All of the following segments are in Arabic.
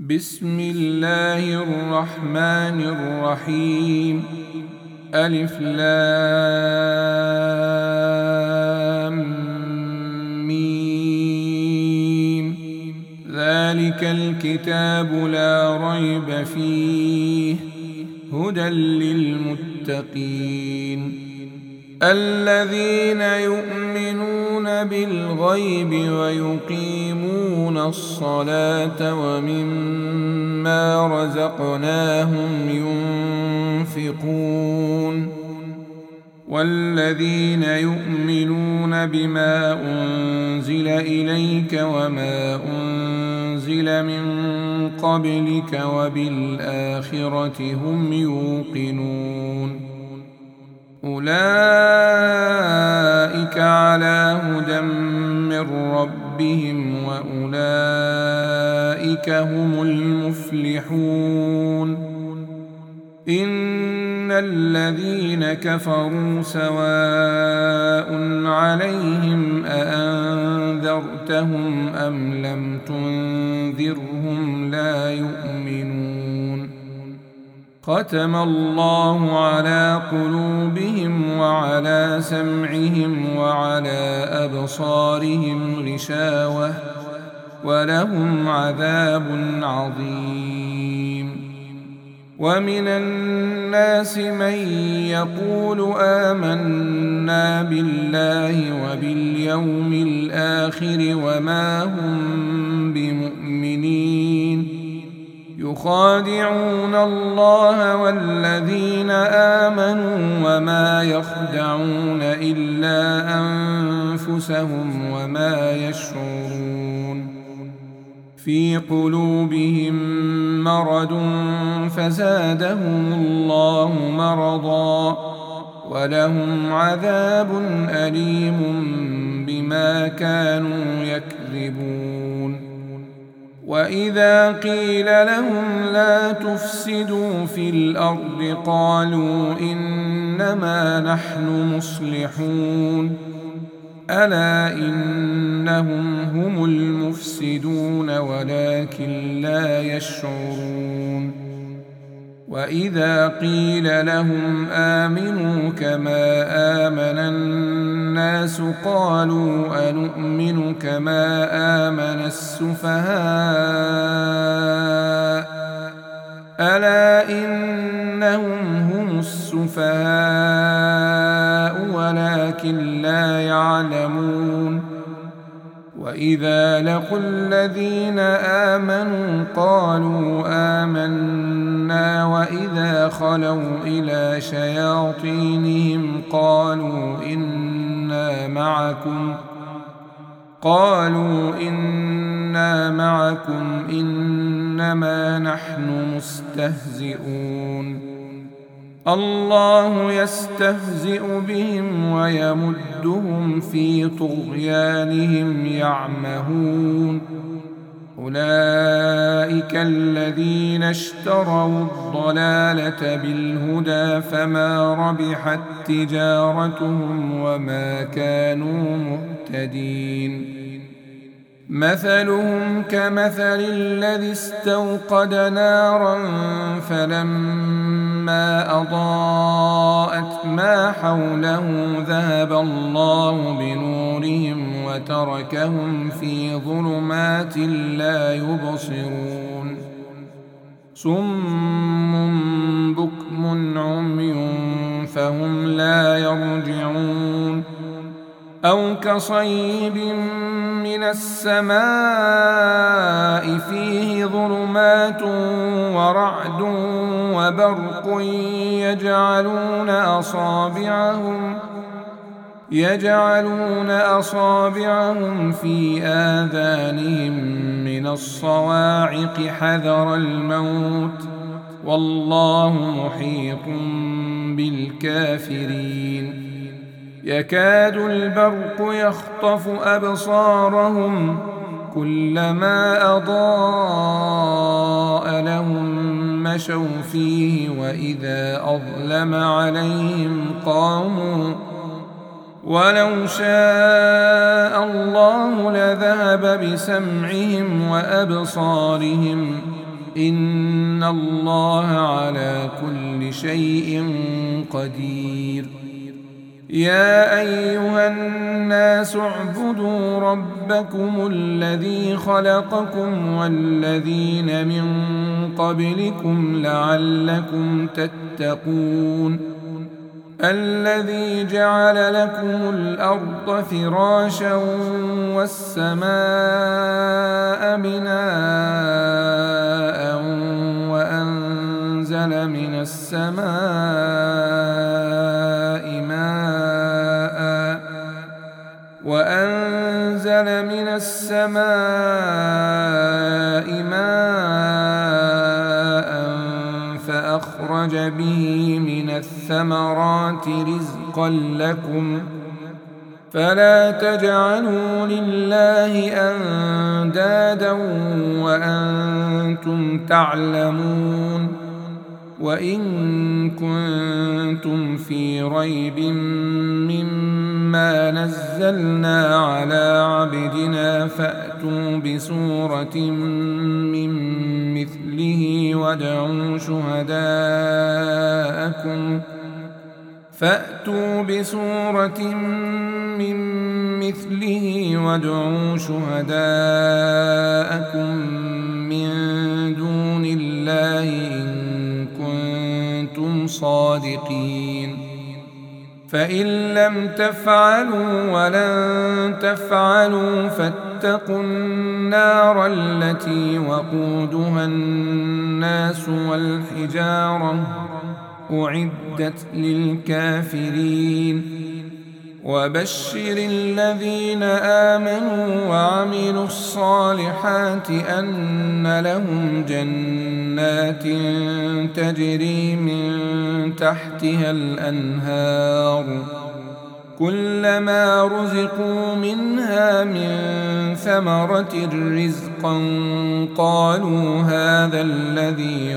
بسم الله الرحمن الرحيم. ألف لام ميم. ذلك الكتاب لا ريب فيه هدى للمتقين الذين يؤمنون بالغيب ويقيمون الصلاة ومما رزقناهم ينفقون والذين يؤمنون بما أنزل إليك وما أنزل من قبلك وبالآخرة هم يوقنون أولئك على هدى من ربهم وأولئك هم المفلحون. إن الذين كفروا سواء عليهم أأنذرتهم أم لم تنذرهم لا يؤمنون. ختم الله على قلوبهم وعلى سمعهم وعلى أبصارهم غشاوة ولهم عذاب عظيم. ومن الناس من يقول آمنا بالله وباليوم الآخر وما هم بمؤمنين يخادعون الله والذين آمنوا وما يخدعون إلا أنفسهم وما يشعرون. في قلوبهم مرض فزادهم الله مرضا ولهم عذاب أليم بما كانوا يكذبون. وإذا قيل لهم لا تفسدوا في الأرض قالوا إنما نحن مصلحون ألا إنهم هم المفسدون ولكن لا يشعرون. وإذا قيل لهم آمنوا كما آمن الناس قالوا أنؤمن كما آمن السفهاء ألا إنهم هم السفهاء ولكن لا يعلمون. وإذا لقوا الذين آمنوا قالوا آمنا وإذا خلوا إلى شياطينهم قالوا إنا معكم إنما نحن مستهزئون. الله يستهزئ بهم ويمدهم في طغيانهم يعمهون. أولئك الذين اشتروا الضلالة بالهدى فما ربحت تجارتهم وما كانوا مهتدين. مثلهم كمثل الذي استوقد نارا فلما أضاءت ما حوله ذهب الله بنورهم وتركهم في ظلمات لا يبصرون. صم بكم عمي فهم لا يرجعون. أو كصيب من السماء فيه ظلمات ورعد وبرق يجعلون أصابعهم في آذانهم من الصواعق حذر الموت والله محيط بالكافرين. يكاد البرق يخطف أبصارهم كلما أضاء لهم مشوا فيه وإذا أظلم عليهم قاموا ولو شاء الله لذهب بسمعهم وأبصارهم إن الله على كل شيء قدير. يا أيها الناس اعبدوا ربكم الذي خلقكم والذين من قبلكم لعلكم تتقون. الذي جعل لكم الأرض فراشا والسماء بناء وأنزل من السماء ماء فأخرج به من الثمرات رزقا لكم فلا تجعلوا لله أندادا وأنتم تعلمون. وإن كنتم في ريب مما نزلنا على عبدنا فأتوا بسورة من مثله وادعوا شهداءكم من دون الله إن كنتم صادقين. فإن لم تفعلوا ولن تفعلوا فاتقوا النار التي وقودها الناس والحجارة أعدت للكافرين. وبشر الذين آمنوا وعملوا الصالحات أن لهم جنات تجري من تحتها الأنهار كلما رزقوا منها من ثمرة رزقا قالوا هذا الذي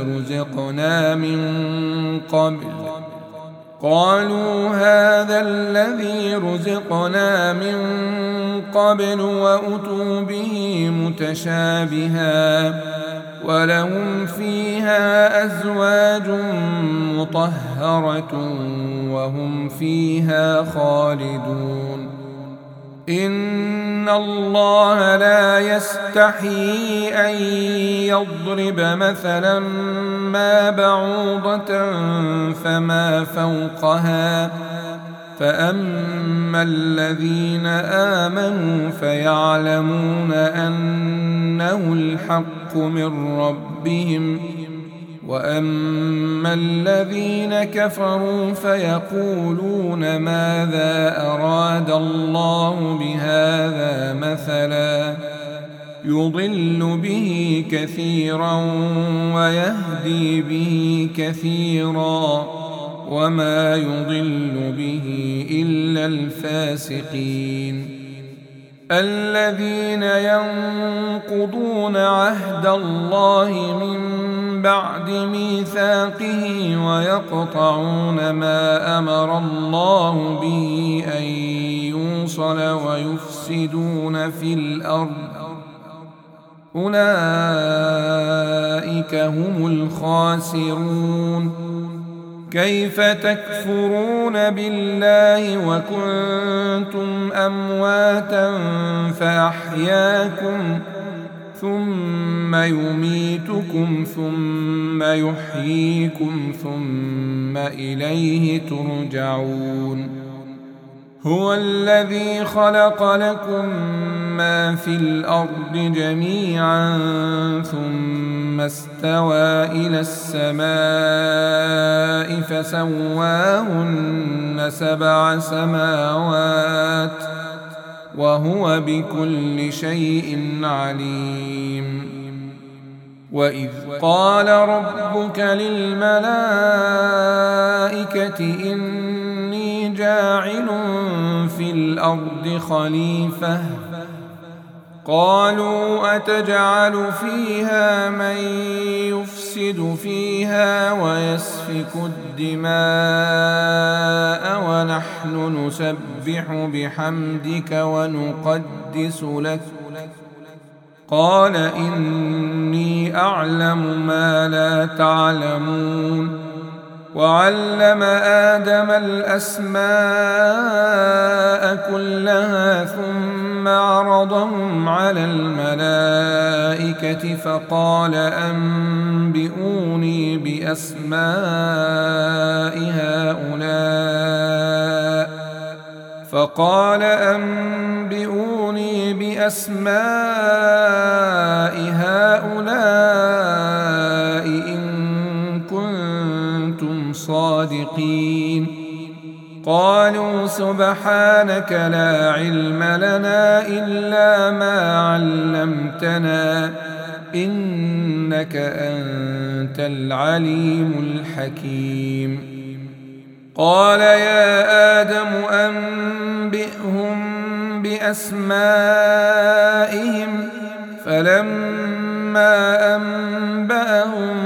رزقنا من قبل وأتوا به متشابها ولهم فيها أزواج مطهرة وهم فيها خالدون. إن الله لا يستحيي أن يضرب مثلا ما بعوضة فما فوقها فأما الذين آمنوا فيعلمون أنه الحق من ربهم وأما الذين كفروا فيقولون ماذا أراد الله بهذا مثلا يضل به كثيرا ويهدي به كثيرا وما يضل به إلا الفاسقين. الذين ينقضون عهد الله من بعد ميثاقه ويقطعون ما أمر الله به أن يوصل ويفسدون في الأرض أولئك هم الخاسرون. كيف تكفرون بالله وكنتم أمواتا فأحياكم ثم يميتكم ثم يحييكم ثم إليه ترجعون. هو الذي خلق لكم ما في الأرض جميعا ثم استوى إلى السماء فسواهن 7 سماوات وهو بكل شيء عليم. وإذ قال ربك للملائكة إني جاعل في الأرض خليفة قالوا أتجعل فيها من يفسد فيها ويسفك الدماء ونحن نسبح بحمدك ونقدس لك قال إني أعلم ما لا تعلمون وعلم آدم الأسماء كلها ثم عرضهم على الملائكة فقال أنبئوني بأسماء هؤلاء إن كنتم صادقين قالوا سبحانك لا علم لنا إلا ما علمتنا إنك أنت العليم الحكيم قال يا آدم أنبئهم بأسمائهم فلما أنبأهم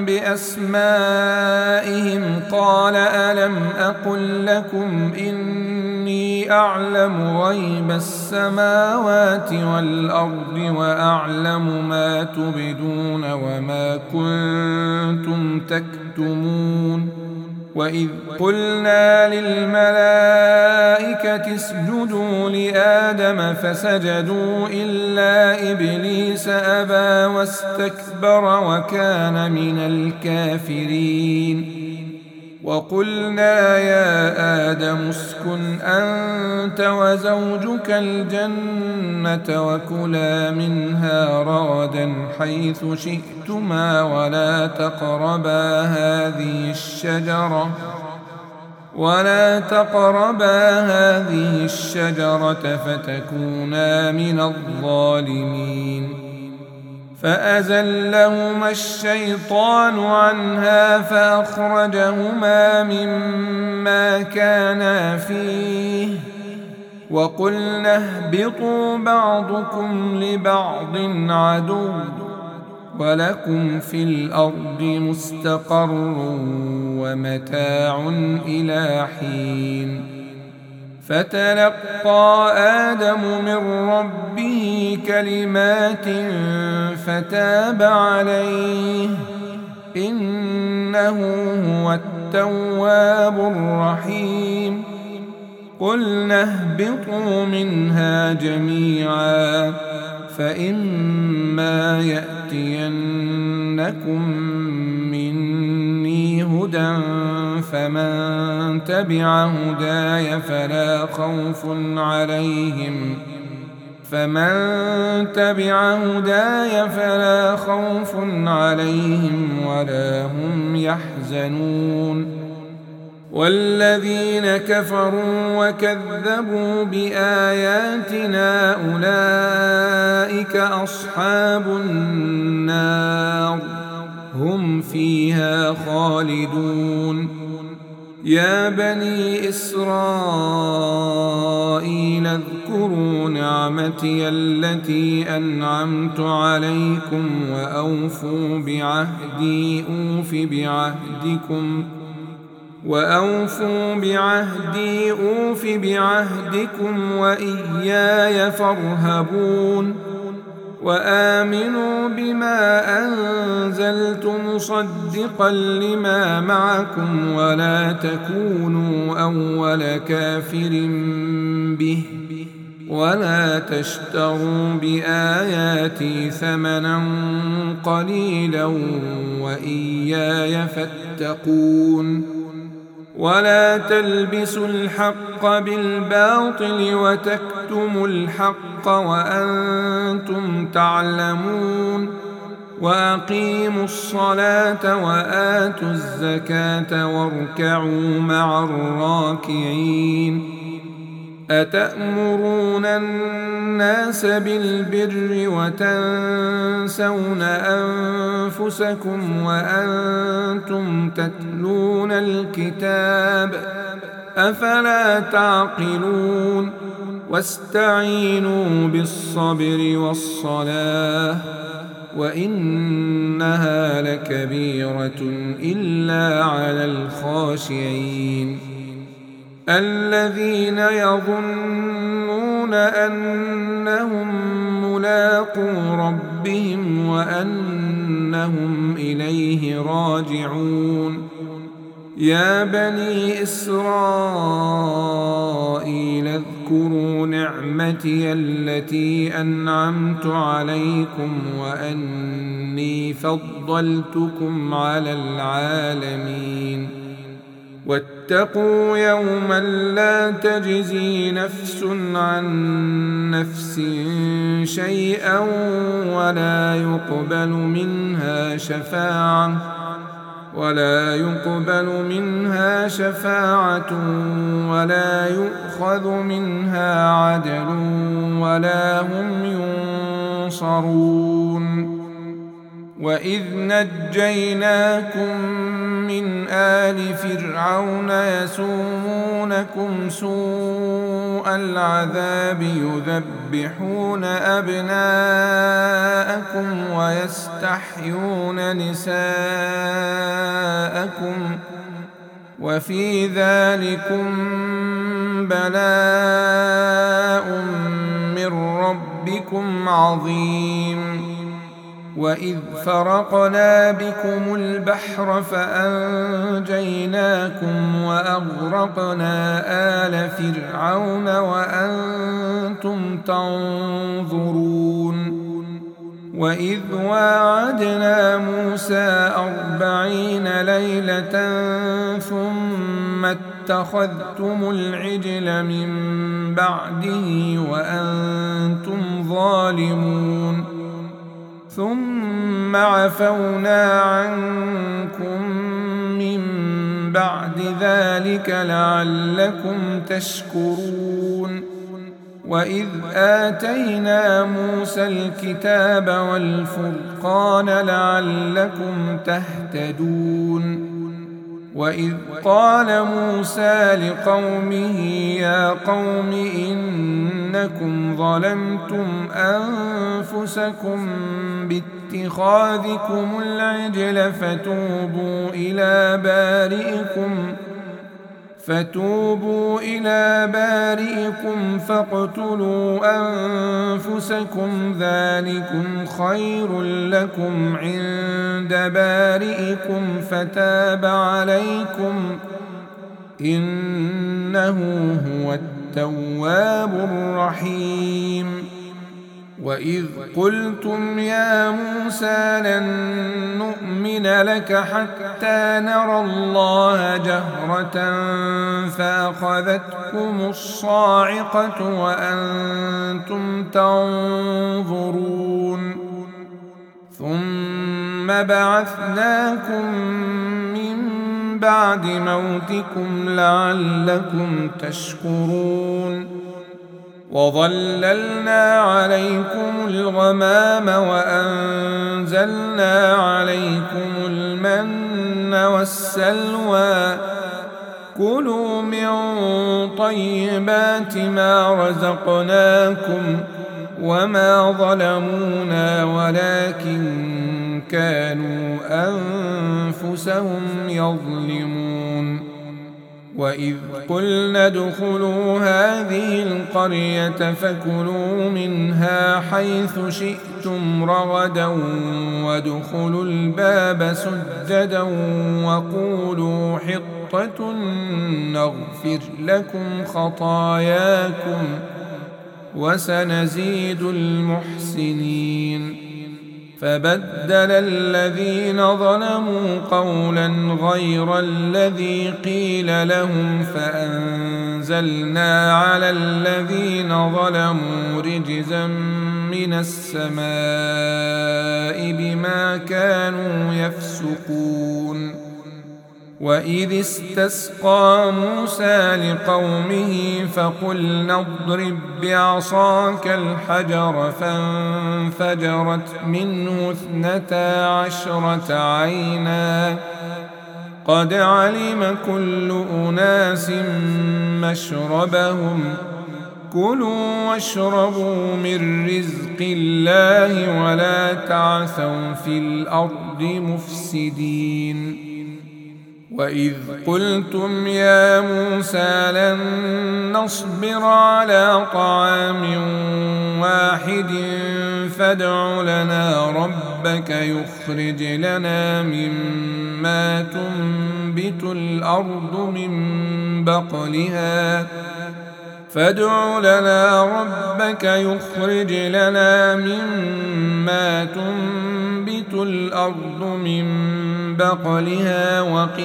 بأسمائهم قال ألم أقل لكم إني أعلم غيب السماوات والأرض وأعلم ما تبدون وما كنتم تكتمون وإذ قلنا للملائكة اسجدوا لآدم فسجدوا إلا إبليس أبى واستكبر وكان من الكافرين وقلنا يا آدم اسكن أنت وزوجك الجنة وكلا منها رغدا حيث شئتما ولا تقربا هذه الشجرة فتكونا من الظالمين فأزلهما الشيطان عنها فأخرجهما مما كانا فيه وقلنا اهبطوا بعضكم لبعض عدو ولكم في الأرض مستقر ومتاع إلى حين فتلقى آدم من ربه كلمات فتاب عليه إنه هو التواب الرحيم قلنا اهبطوا منها جميعا فإما يأتينكم مني هدى فمن تبع هداي فلا خوف عليهم ولا هم يحزنون والذين كفروا وكذبوا بآياتنا أولئك أصحاب النار هم فيها خالدون يا بني إسرائيل اذكروا نعمتي التي أنعمت عليكم وأوفوا بعهدي أوف بعهدكم وإياي فارهبون وآمنوا بما أنزلت مصدقا لما معكم ولا تكونوا أول كافر به ولا تشتروا بآياتي ثمنا قليلا وإياي فاتقون ولا تلبسوا الحق بالباطل وتكتموا الحق وأنتم تعلمون وأقيموا الصلاة وآتوا الزكاة واركعوا مع الراكعين أتأمرون الناس بالبر وتنسون أنفسكم وأنتم تتلون الكتاب أفلا تعقلون واستعينوا بالصبر والصلاة وإنها لكبيرة إلا على الخاشعين الذين يظنون أنهم ملاقو ملاقو ربهم وأنهم إليه راجعون. يا بني إسرائيل اذكروا نعمتي التي أنعمت عليكم وأني فضلتكم على العالمين. واتقوا يوما لا تجزي نفس عن نفس شيئا ولا يقبل منها شفاعة ولا يؤخذ منها عدل ولا هم ينصرون. وإذ نجيناكم من آل فرعون يسومونكم سوء العذاب يذبحون أبناءكم ويستحيون نساءكم وفي ذلكم بلاء من ربكم عظيم. وإذ فرقنا بكم البحر فأنجيناكم وأغرقنا آل فرعون وأنتم تنظرون. وإذ واعدنا موسى 40 ليلة ثم اتخذتم العجل من بعده وأنتم ظالمون ثم عفونا عنكم من بعد ذلك لعلكم تشكرون. وإذ آتينا موسى الكتاب والفرقان لعلكم تهتدون. وإذ قال موسى لقومه يا قوم إنكم ظلمتم أنفسكم باتخاذكم العجل فتوبوا إلى بارئكم فاقتلوا أنفسكم ذلكم خير لكم عند بارئكم فتاب عليكم إنه هو التواب الرحيم. وإذ قلتم يا موسى لن نؤمن لك حتى نرى الله جهرة فأخذتكم الصاعقة وأنتم تنظرون ثم بعثناكم من بعد موتكم لعلكم تشكرون. وظللنا عليكم الغمام وأنزلنا عليكم المن والسلوى كلوا من طيبات ما رزقناكم وما ظلمونا ولكن كانوا أنفسهم يظلمون. وإذ قلنا ادخلوا هذه القرية فكلوا منها حيث شئتم رغدا وادخلوا الباب سجدا وقولوا حطة نغفر لكم خطاياكم وسنزيد المحسنين. فبدل الذين ظلموا قولا غير الذي قيل لهم فأنزلنا على الذين ظلموا رجزا من السماء بما كانوا يفسقون. وإذ استسقى موسى لقومه فقلنا اضرب بعصاك الحجر فانفجرت منه 12 عينا قد علم كل أناس مشربهم كلوا واشربوا من رزق الله ولا تعثوا في الأرض مفسدين. وإذ قلتم يا موسى لن نصبر على طعام واحد فادع لنا ربك يخرج لنا مما تنبت الأرض من بقلها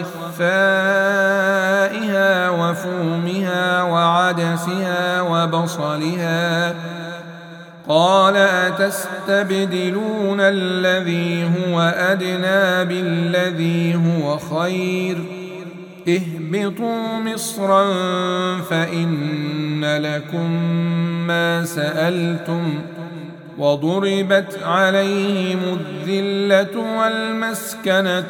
وقثائها وفومها وعدسها وبصلها قال أتستبدلون الذي هو أدنى بالذي هو خير اهبطوا مصرا فإن لكم ما سألتم وضربت عليهم الذلة والمسكنة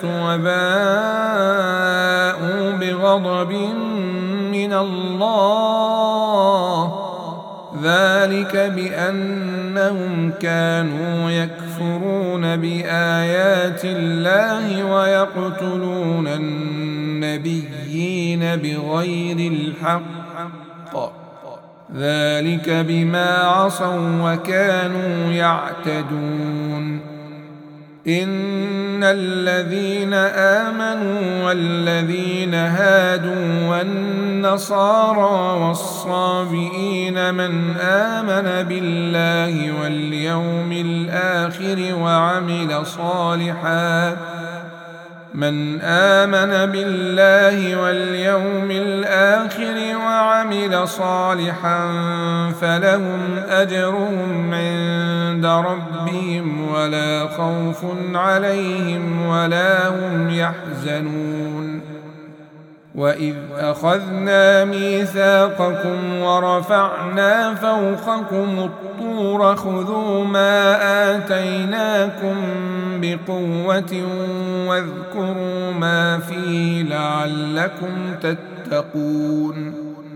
وباءوا بغضب من الله ذلك بأنهم كانوا يكفرون بآيات الله ويقتلون النبيين بغير الحق ذلك بما عصوا وكانوا يعتدون إن الذين آمنوا والذين هادوا والنصارى والصابئين من آمن بالله واليوم الآخر وعمل صالحا فلهم أجرهم عند ربهم ولا خوف عليهم ولا هم يحزنون وإذ أخذنا ميثاقكم ورفعنا فوقكم الطور خذوا ما آتيناكم بقوة واذكروا ما فيه لعلكم تتقون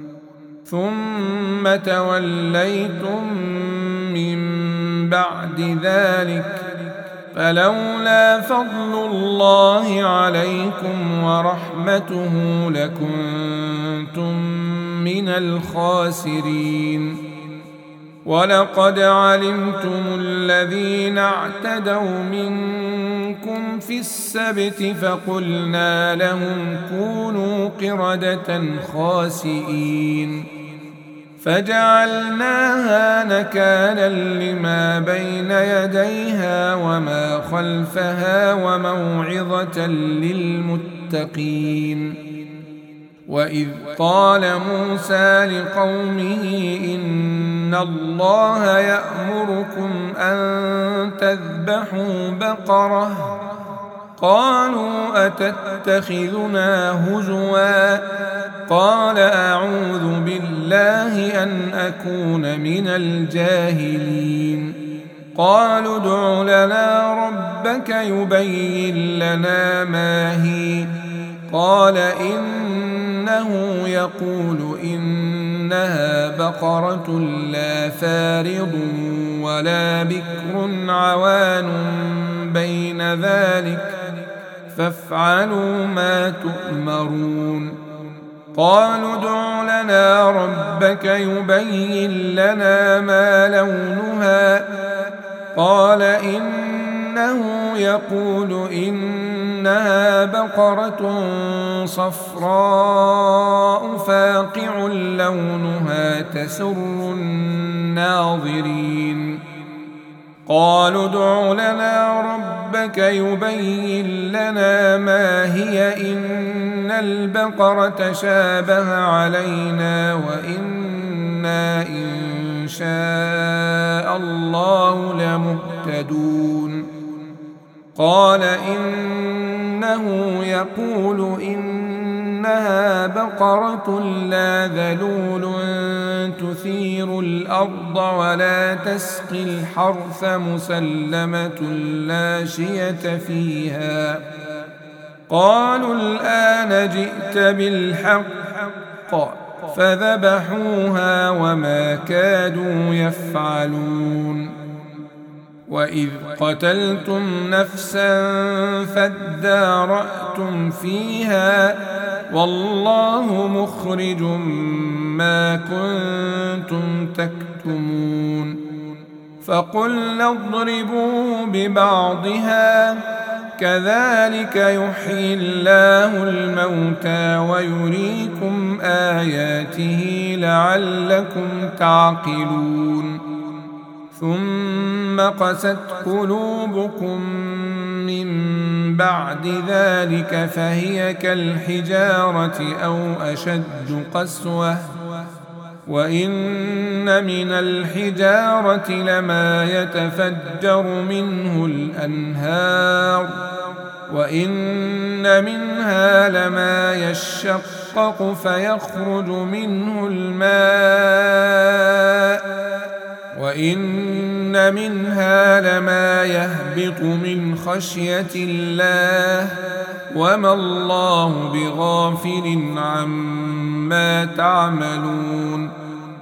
ثم توليتم من بعد ذلك فلولا فضل الله عليكم ورحمته لكنتم من الخاسرين ولقد علمتم الذين اعتدوا منكم في السبت فقلنا لهم كونوا قردة خاسئين فجعلناها نكالا لما بين يديها وما خلفها وموعظة للمتقين وإذ قال موسى لقومه إن الله يأمركم أن تذبحوا بقرة قالوا أتتخذنا هزوا قال أعوذ بالله أن أكون من الجاهلين قالوا ادع لنا ربك يبين لنا ما هي قال إنه يقول إنها بقرة لا فارض ولا بكر عوان بين ذلك فافعلوا ما تؤمرون قالوا ادع لنا ربك يبين لنا ما لونها قال إنه يقول إنها بقرة صفراء فاقع لونها تسر الناظرين قالوا ادع لنا ربك يبين لنا ما هي إن البقرة شابه علينا وإنا إن شاء الله لمهتدون قال إنه يقول إنها بقرة لا ذلول تثير الأرض ولا تسقي الحرث مسلمة لا شية فيها قالوا الآن جئت بالحق فذبحوها وما كادوا يفعلون وإذ قتلتم نفسا فادارأتم فيها والله مخرج ما كنتم تكتمون فقلنا اضربوا ببعضها كذلك يحيي الله الموتى ويريكم آياته لعلكم تعقلون ثم قست قلوبكم من بعد ذلك فهي كالحجارة أو أشد قسوة وإن من الحجارة لما يتفجر منه الأنهار وإن منها لما يشقق فيخرج منه الماء وإن منها لما يهبط من خشية الله وما الله بغافل عما تعملون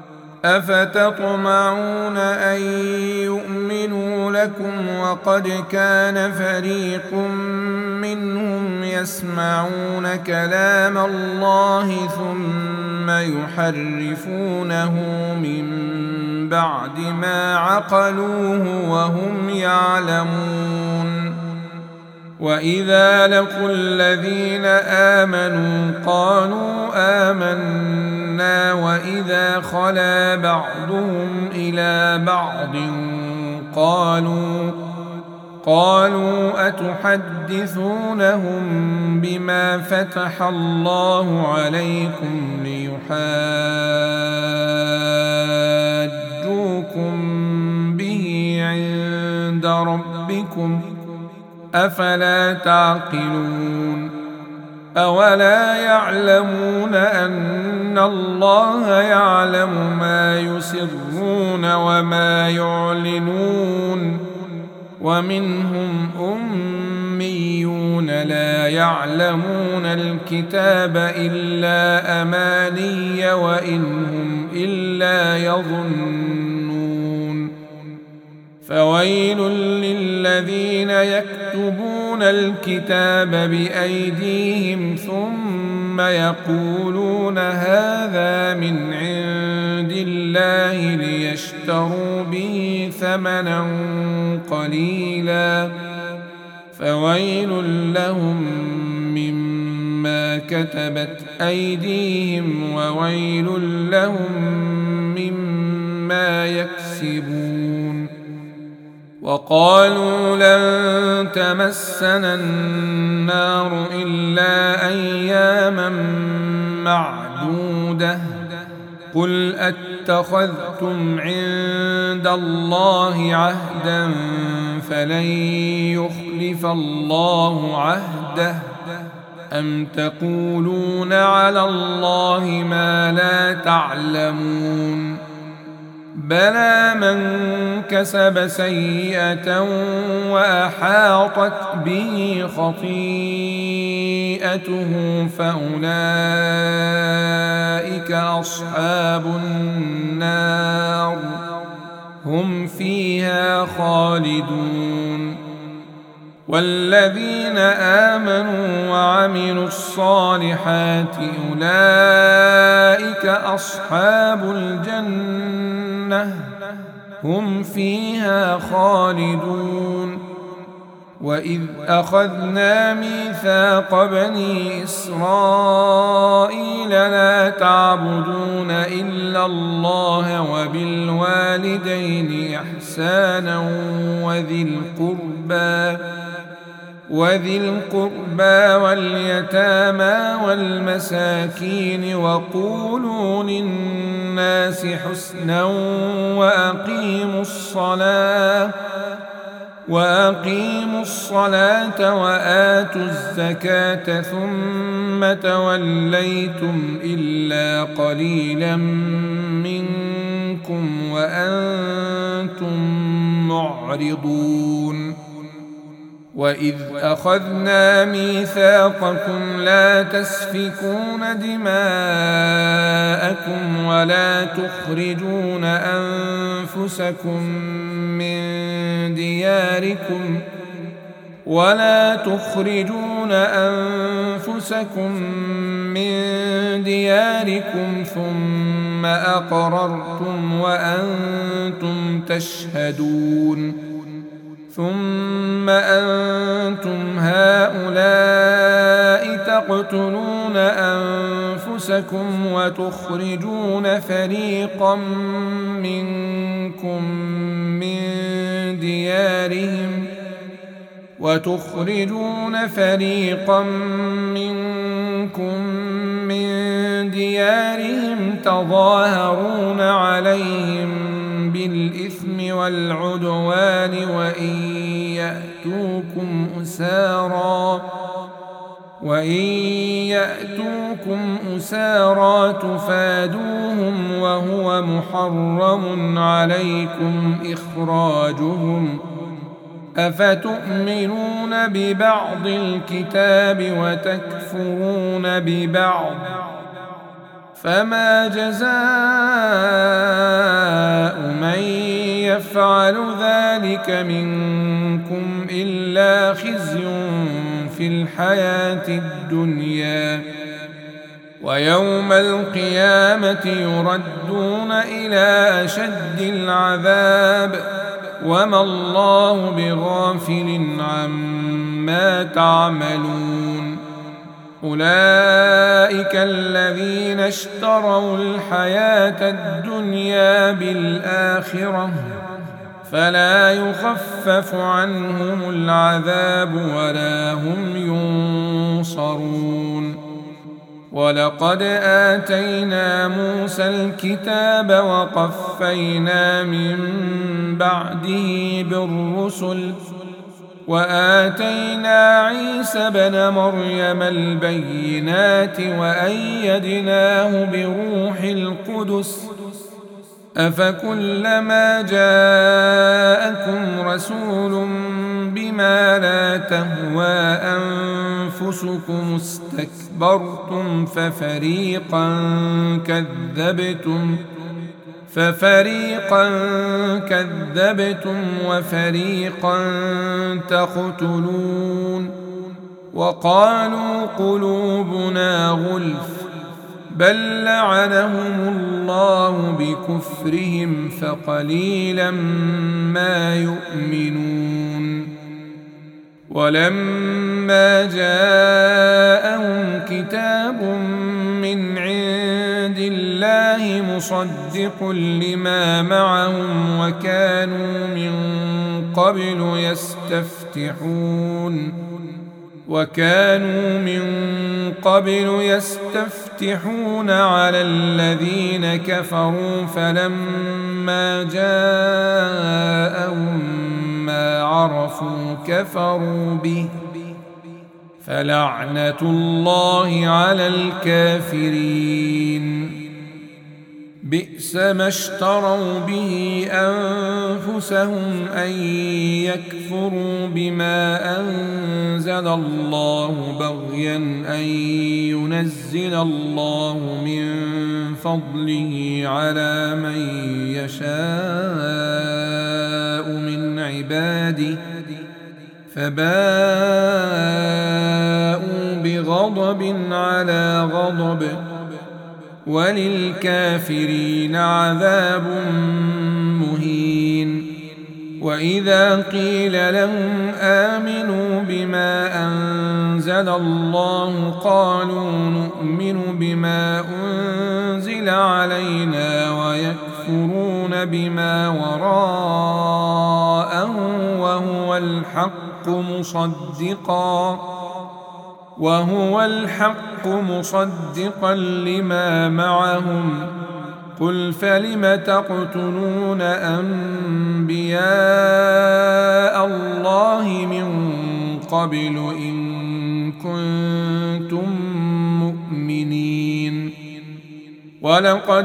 أفتطمعون أن يؤمنوا لكم وقد كان فريق منهم يسمعون كلام الله ثم يحرفونه من بعد ما عقلوه وهم يعلمون وإذا لقوا الذين آمنوا قالوا آمنا وإذا خلا بعضهم إلى بعض قالوا أتحدثونهم بما فتح الله عليكم ليحاجوكم به عند ربكم أفلا تعقلون أولا يعلمون أن الله يعلم ما يسرون وما يعلنون ومنهم أميون لا يعلمون الكتاب إلا أماني وإن هم إلا يظنون فويل للذين يكتبون الكتاب بأيديهم ثم يقولون هذا من عند الله ليشتروا به ثمنا قليلا فويل لهم مما كتبت أيديهم وويل لهم مما يكسبون وقالوا لن تمسنا النار إلا أياما معدودة قل أتخذتم عند الله عهدا فلن يخلف الله عهده أم تقولون على الله ما لا تعلمون بلى من كسب سيئة وأحاطت به خطيئته فأولئك أصحاب النار هم فيها خالدون والذين آمنوا وعملوا الصالحات أولئك أصحاب الجنة هم فيها خالدون وإذ أخذنا ميثاق بني إسرائيل لا تعبدون إلا الله وبالوالدين إحسانا وذي القربى واليتامى والمساكين وقولوا للناس حسنا وأقيموا الصلاة وآتوا الزكاة ثم توليتم إلا قليلا منكم وأنتم معرضون وإذ أخذنا ميثاقكم لا تسفكون دماءكم ولا تخرجون أنفسكم من دياركم ثم أقررتم وأنتم تشهدون ثم أنتم هؤلاء تقتلون أنفسكم وتخرجون فريقا منكم من ديارهم تظاهرون عليهم بالإثم والعدوان وإن يأتوكم أسارى تفادوهم وهو محرم عليكم إخراجهم أفتؤمنون ببعض الكتاب وتكفرون ببعض فما جزاء من يفعل ذلك منكم إلا خزي في الحياة الدنيا ويوم القيامة يردون إلى أشد العذاب وما الله بغافل عما تعملون أولئك الذين اشتروا الحياة الدنيا بالآخرة فلا يخفف عنهم العذاب ولا هم ينصرون ولقد آتينا موسى الكتاب وقفينا من بعده بالرسل وآتينا عيسى بن مريم البينات وأيدناه بروح القدس أفكلما جاءكم رسول بما لا تهوى أنفسكم استكبرتم ففريقا كذبتم وفريقا تقتلون وقالوا قلوبنا غلف بل لعنهم الله بكفرهم فقليلا ما يؤمنون ولما جاءهم كتاب من عند الله مصدق لما معهم وكانوا من قبل يستفتحون على الذين كفروا فلما جاءهم ما عرفوا كفروا به فلعنة الله على الكافرين بئس ما اشتروا به أنفسهم أن يكفروا بما أنزل الله بغيا أن ينزل الله من فضله على من يشاء من عباده فباءوا بغضب على غضب وللكافرين عذاب مهين وإذا قيل لهم آمنوا بما أنزل الله قالوا نؤمن بما أنزل علينا ويكفرون بما وراءه وهو الحق مصدقا لما معهم قل فلم تقتلون أنبياء الله من قبل إن كنتم مؤمنين ولقد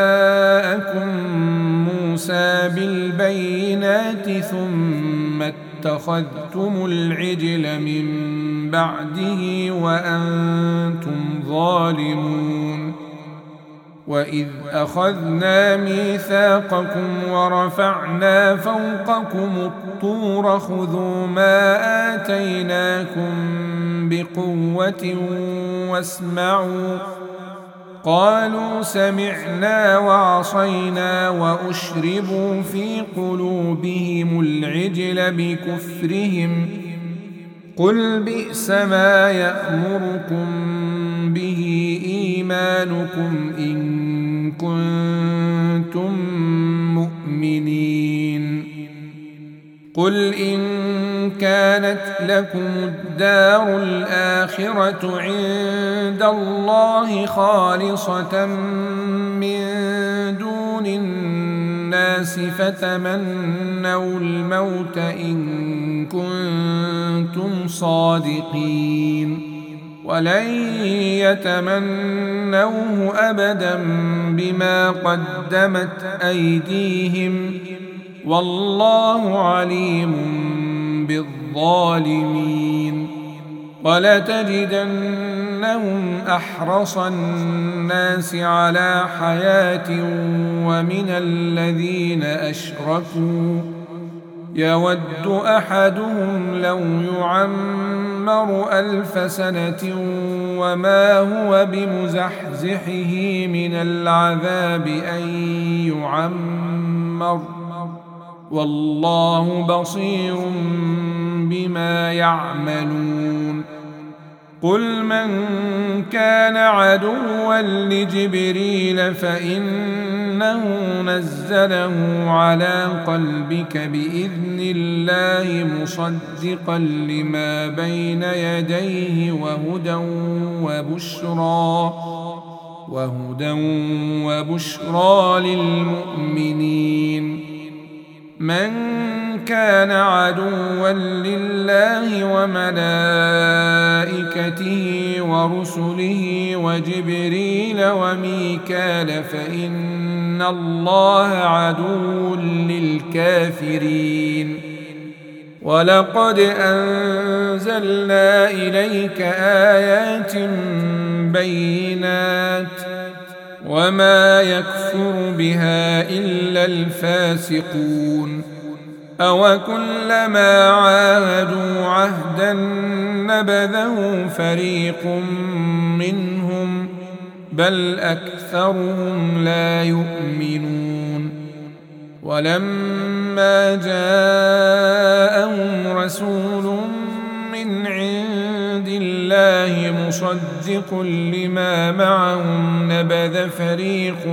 جاءكم موسى بالبينات ثم اتخذتم العجل من بعده وأنتم ظالمون وإذ أخذنا ميثاقكم ورفعنا فوقكم الطور خذوا ما آتيناكم بقوة واسمعوا قالوا سمعنا وعصينا وأشربوا في قلوبهم العجل بكفرهم قل بئس ما يأمركم به إيمانكم إن كنتم مؤمنين قل إن كانت لكم الدار الآخرة عند الله خالصة من دون الناس فتمنوا الموت إن كنتم صادقين ولن يتمنوه أبدا بما قدمت أيديهم والله عليم بالظالمين ولتجدنهم أحرص الناس على حياة ومن الذين أشركوا يود أحدهم لو يعمر 1000 سنة وما هو بمزحزحه من العذاب أن يعمر والله بصير بما يعملون قل من كان عدوا لجبريل فإنه نزله على قلبك بإذن الله مصدقا لما بين يديه وهدى وبشرى للمؤمنين من كان عدوا لله وملائكته ورسله وجبريل وميكال فإن الله عدو للكافرين ولقد أنزلنا إليك آيات بينات وما يكفر بها إلا الفاسقون أوكلما عاهدوا عهدا نبذه فريق منهم بل أكثرهم لا يؤمنون ولما جاءهم رسول من عند الله مصدق لما معهم نبذ فريق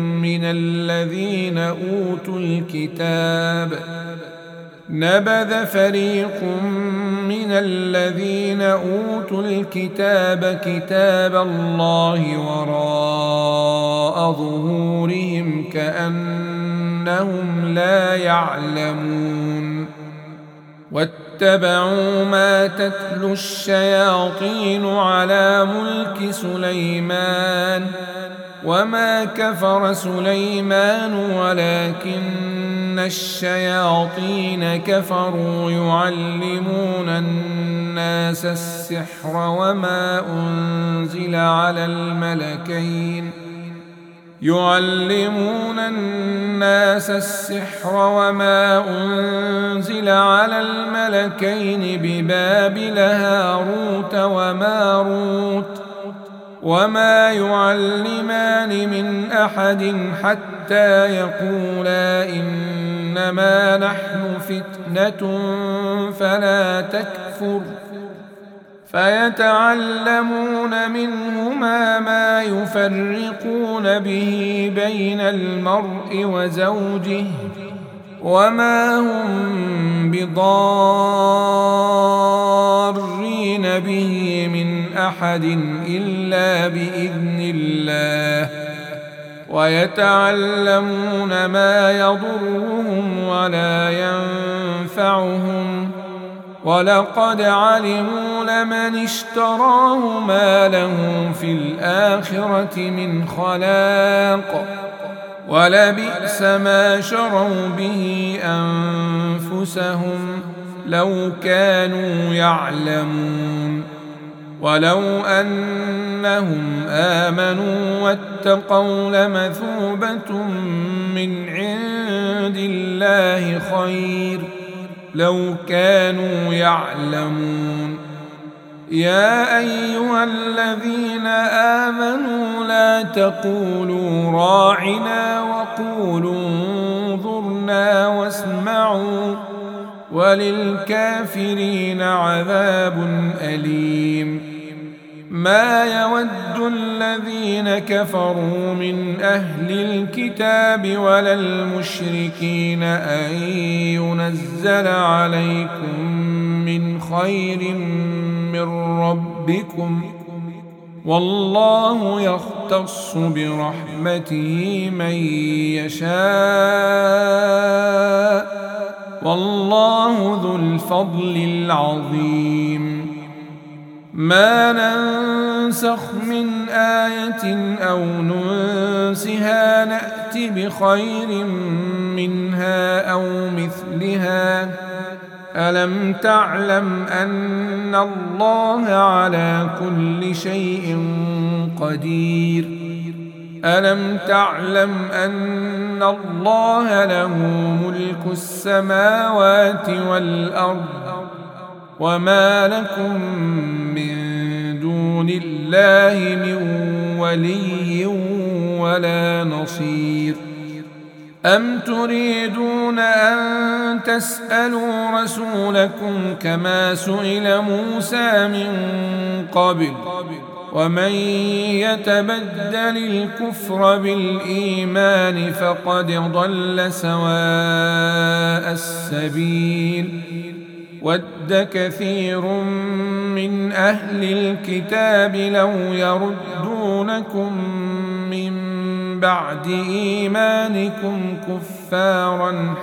من الذين أوتوا الكتاب كتاب الله وراء ظهورهم كأنهم لا يعلمون واتبعوا ما تتلو الشياطين على ملك سليمان وما كفر سليمان ولكن الشياطين كفروا يعلمون الناس السحر وما أنزل على الملكين ببابل هاروت وماروت وما يعلمان من أحد حتى يقولا إنما نحن فتنة فلا تكفر فيتعلمون منهما ما يفرقون به بين المرء وزوجه وما هم بضارين به من أحد إلا بإذن الله ويتعلمون ما يضرهم ولا ينفعهم ولقد علموا لمن اشتراه ما له في الآخرة من خلاق ولبئس ما شروا به أنفسهم لو كانوا يعلمون ولو أنهم آمنوا واتقوا لمثوبة من عند الله خير لو كانوا يعلمون يا أيها الذين آمنوا لا تقولوا راعنا وقولوا انظرنا واسمعوا وللكافرين عذاب أليم ما يود الذين كفروا من أهل الكتاب ولا المشركين أن ينزل عليكم من خير من ربكم والله يختص برحمته من يشاء والله ذو الفضل العظيم ما ننسخ من آية أو ننسها نأت بخير منها أو مثلها ألم تعلم أن الله على كل شيء قدير ألم تعلم أن الله له ملك السماوات والأرض وما لكم من دون الله من ولي ولا نصير أم تريدون أن تسألوا رسولكم كما سئل موسى من قبل ومن يتبدل الكفر بالإيمان فقد ضل سواء السبيل ود كثير من أهل الكتاب لو يردونكم من بعد إيمانكم كفارا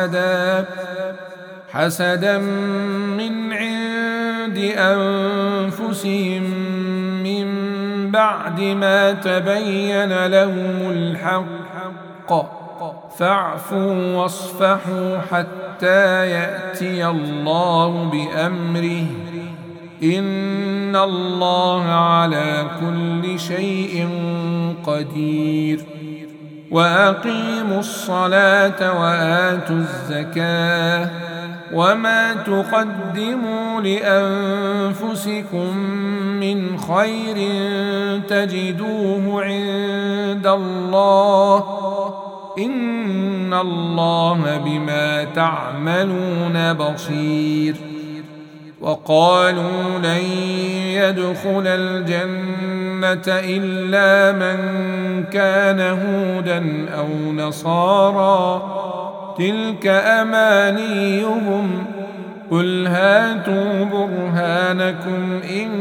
حسدا من عند أنفسهم من بعد ما تبين لهم الحق فاعفوا واصفحوا حتى يأتي الله بأمره إن الله على كل شيء قدير وأقيموا الصلاة وآتوا الزكاة وما تقدموا لأنفسكم من خير تجدوه عند الله إن الله بما تعملون بصير وقالوا لن يدخل الجنة إلا من كان هودا أو نصارى تلك أمانيهم قل هاتوا برهانكم إن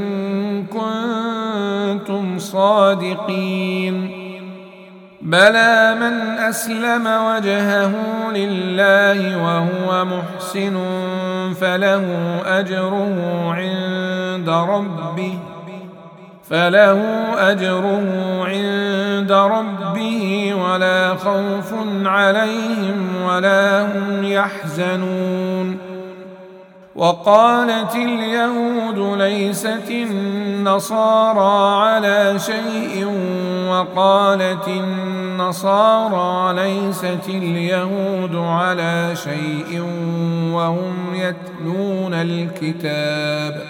كنتم صادقين بلى من أسلم وجهه لله وهو محسن فله أجره عند ربه ولا خوف عليهم ولا هم يحزنون وقالت اليهود ليست النصارى على شيء وقالت النصارى ليست اليهود على شيء وهم يتلون الكتاب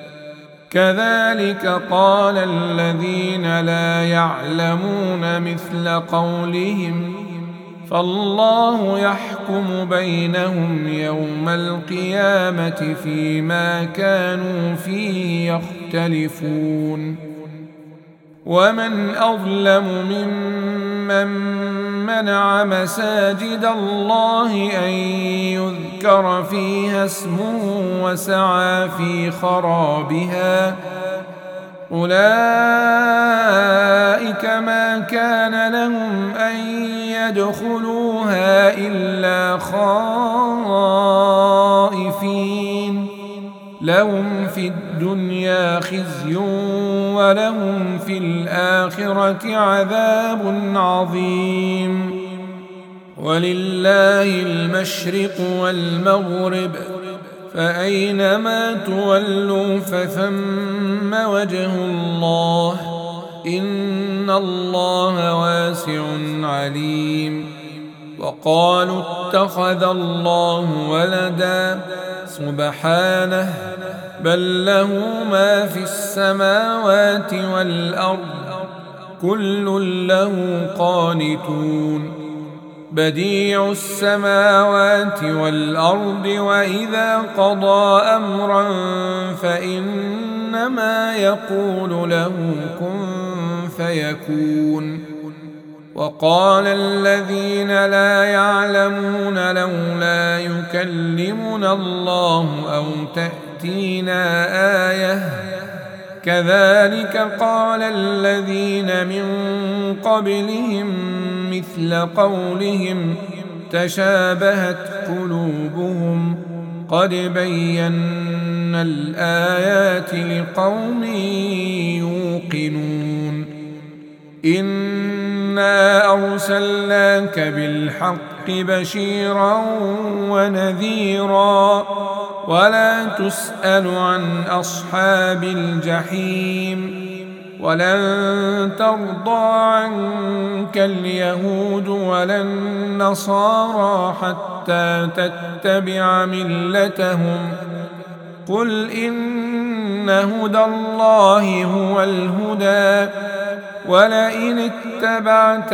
كذلك قال الذين لا يعلمون مثل قولهم فالله يحكم بينهم يوم القيامة فيما كانوا فيه يختلفون ومن أظلم ممن منع مساجد الله أن يذكر فيها اسمه وسعى في خرابها أولئك ما كان لهم أن يدخلوها إلا خائفين لهم في الدنيا خزي ولهم في الآخرة عذاب عظيم ولله المشرق والمغرب فأينما تولوا فثم وجه الله إن الله واسع عليم. وقالوا اتخذ الله ولدا سبحانه بل له ما في السماوات والأرض كل له قانتون. بديع السماوات والأرض وإذا قضى أمرا فإنما يقول له كن فيكون. وقال الذين لا يعلمون لولا يكلمنا الله أو تأتينا آية كذلك قال الذين من قبلهم مثل قولهم تشابهت قلوبهم قد بينا الآيات لقوم يوقنون. إنا أرسلناك بالحق بشيرا ونذيرا ولا تسأل عن أصحاب الجحيم. ولن ترضى عنك اليهود ولا النصارى حتى تتبع ملتهم قل إن هدى الله هو الهدى ولئن اتبعت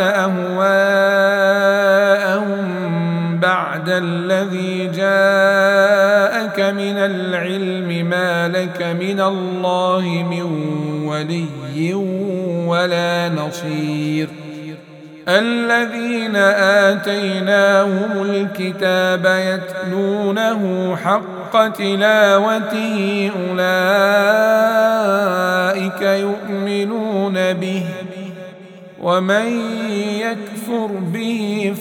أهواءهم بعد الذي جاءك من العلم ما لك من الله من ولي ولا نصير. الذين آتيناهم الكتاب يتلونه حق تلاوته أولئك يؤمنون به ومن يكفر به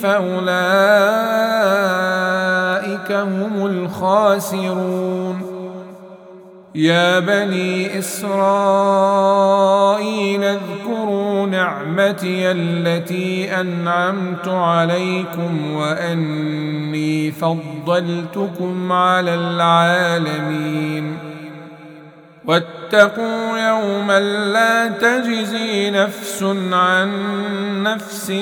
فأولئك هم الخاسرون. يا بني إسرائيل اذكروا نعمتي التي أنعمت عليكم وأني فضلتكم على العالمين. واتقوا يوما لا تجزي نفس عن نفس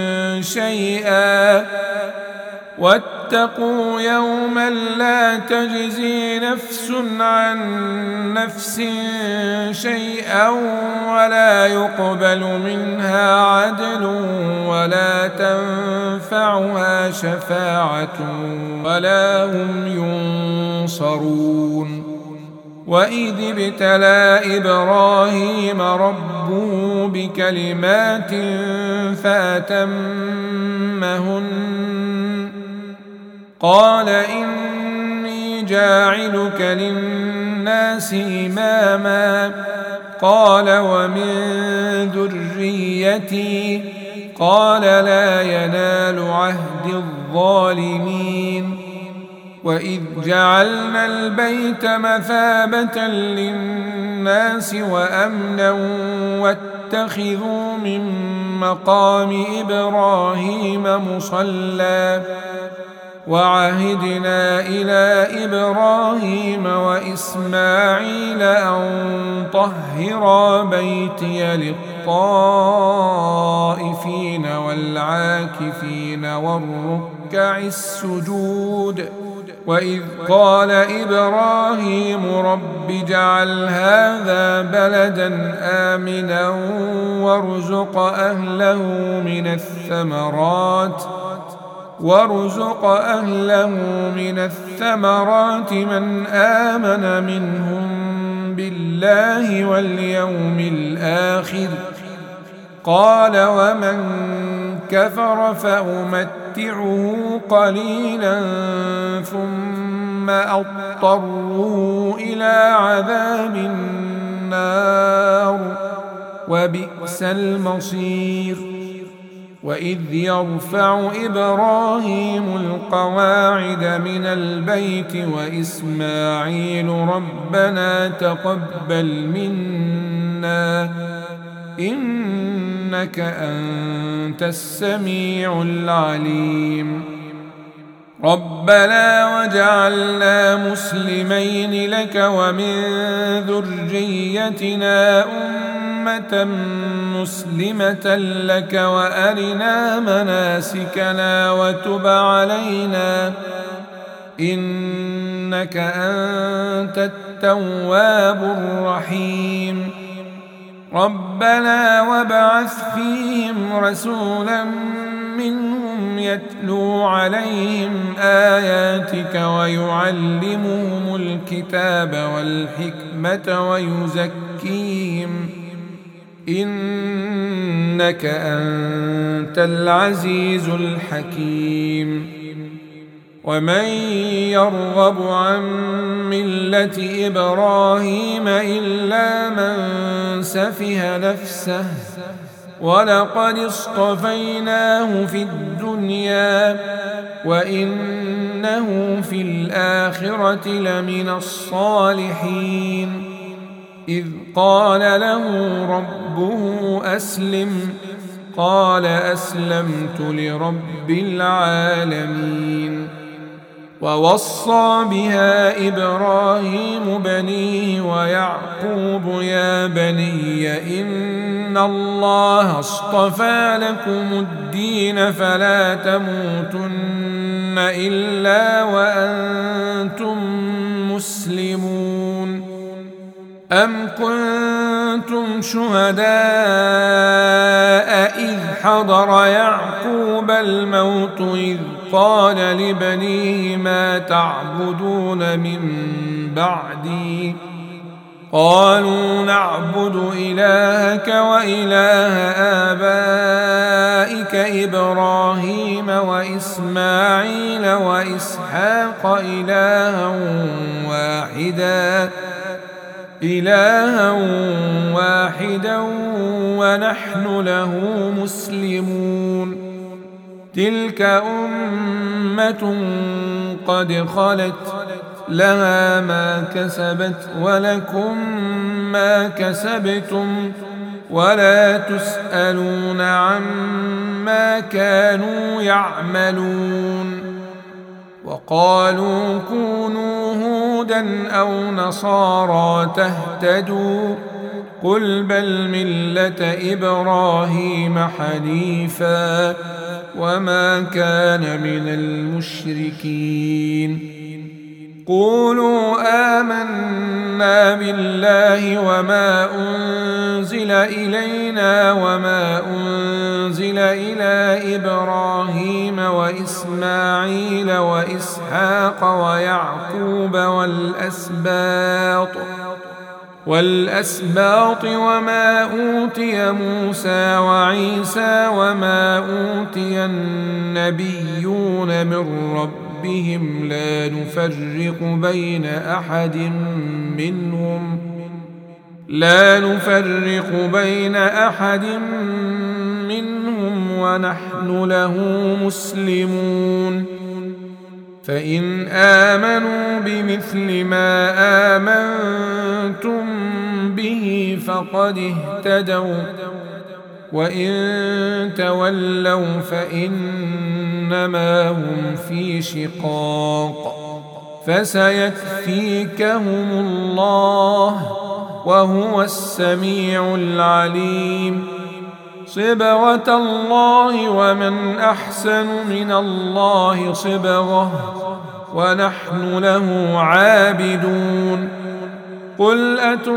شيئا واتقوا يوما لا تجزي نفس عن نفس شيئا ولا يقبل منها عدل ولا تنفعها شفاعة ولا هم ينصرون. وإذ ابتلى إبراهيم ربه بكلمات فأتمهن قال إني جاعلك للناس إماما قال ومن ذريتي قال لا ينال عهد الظالمين. وإذ جعلنا البيت مثابة للناس وأمنا واتخذوا من مقام إبراهيم مصلى وعهدنا إلى إبراهيم وإسماعيل أن طهرا بيتي للطائفين والعاكفين والركع السجود. وإذ قال إبراهيم رب اجعل هذا بلدا آمنا وارزق أهله من الثمرات من آمن منهم بالله واليوم الآخر قال ومن كفر فأمتعه قليلا ثم أضطره إلى عذاب النار وبئس المصير. وإذ يرفع إبراهيم القواعد من البيت وإسماعيل ربنا تقبل منا إنك أنت السميع العليم. ربنا واجعلنا مسلمين لك ومن ذريتنا أمة مسلمة لك وأرنا مناسكنا وتب علينا إنك أنت التواب الرحيم ربنا وابعث فيهم رسولا منهم يتلو عليهم آياتك ويعلمهم الكتاب والحكمة ويزكيهم إنك أنت العزيز الحكيم ومن يرغب عن ملة إبراهيم إلا من سفه نفسه ولقد اصطفيناه في الدنيا وإنه في الآخرة لمن الصالحين إذ قال له ربه أسلم قال أسلمت لرب العالمين ووصى بها إبراهيم بنيه ويعقوب يا بني إن الله اصطفى لكم الدين فلا تموتن إلا وأنتم مسلمون أم كنتم شهداء إذ حضر يعقوب الموت إذ قال لبنيه ما تعبدون من بعدي قالوا نعبد إلهك وإله آبائك إبراهيم وإسماعيل وإسحاق إلها واحدا ونحن له مسلمون تلك أمة قد خلت لها ما كسبت ولكم ما كسبتم ولا تسألون عما كانوا يعملون وقالوا كونوا هودا أو نصارى تهتدوا قل بل ملة إبراهيم حنيفا وما كان من المشركين قولوا آمنا بالله وما أنزل إلينا وما أنزل إلى إبراهيم وإسماعيل وإسحاق ويعقوب والأسباط وما أوتي موسى وعيسى وما أوتي النبيون من ربهم لا نفرق بين أحد منهم ونحن له مسلمون فإن آمنوا بمثل ما آمنتم به فقد اهتدوا وإن تولوا فإنما هم في شقاق فسيكفيكهم الله وهو السميع العليم صبغة الله ومن أحسن من الله صبغة ونحن له عابدون قل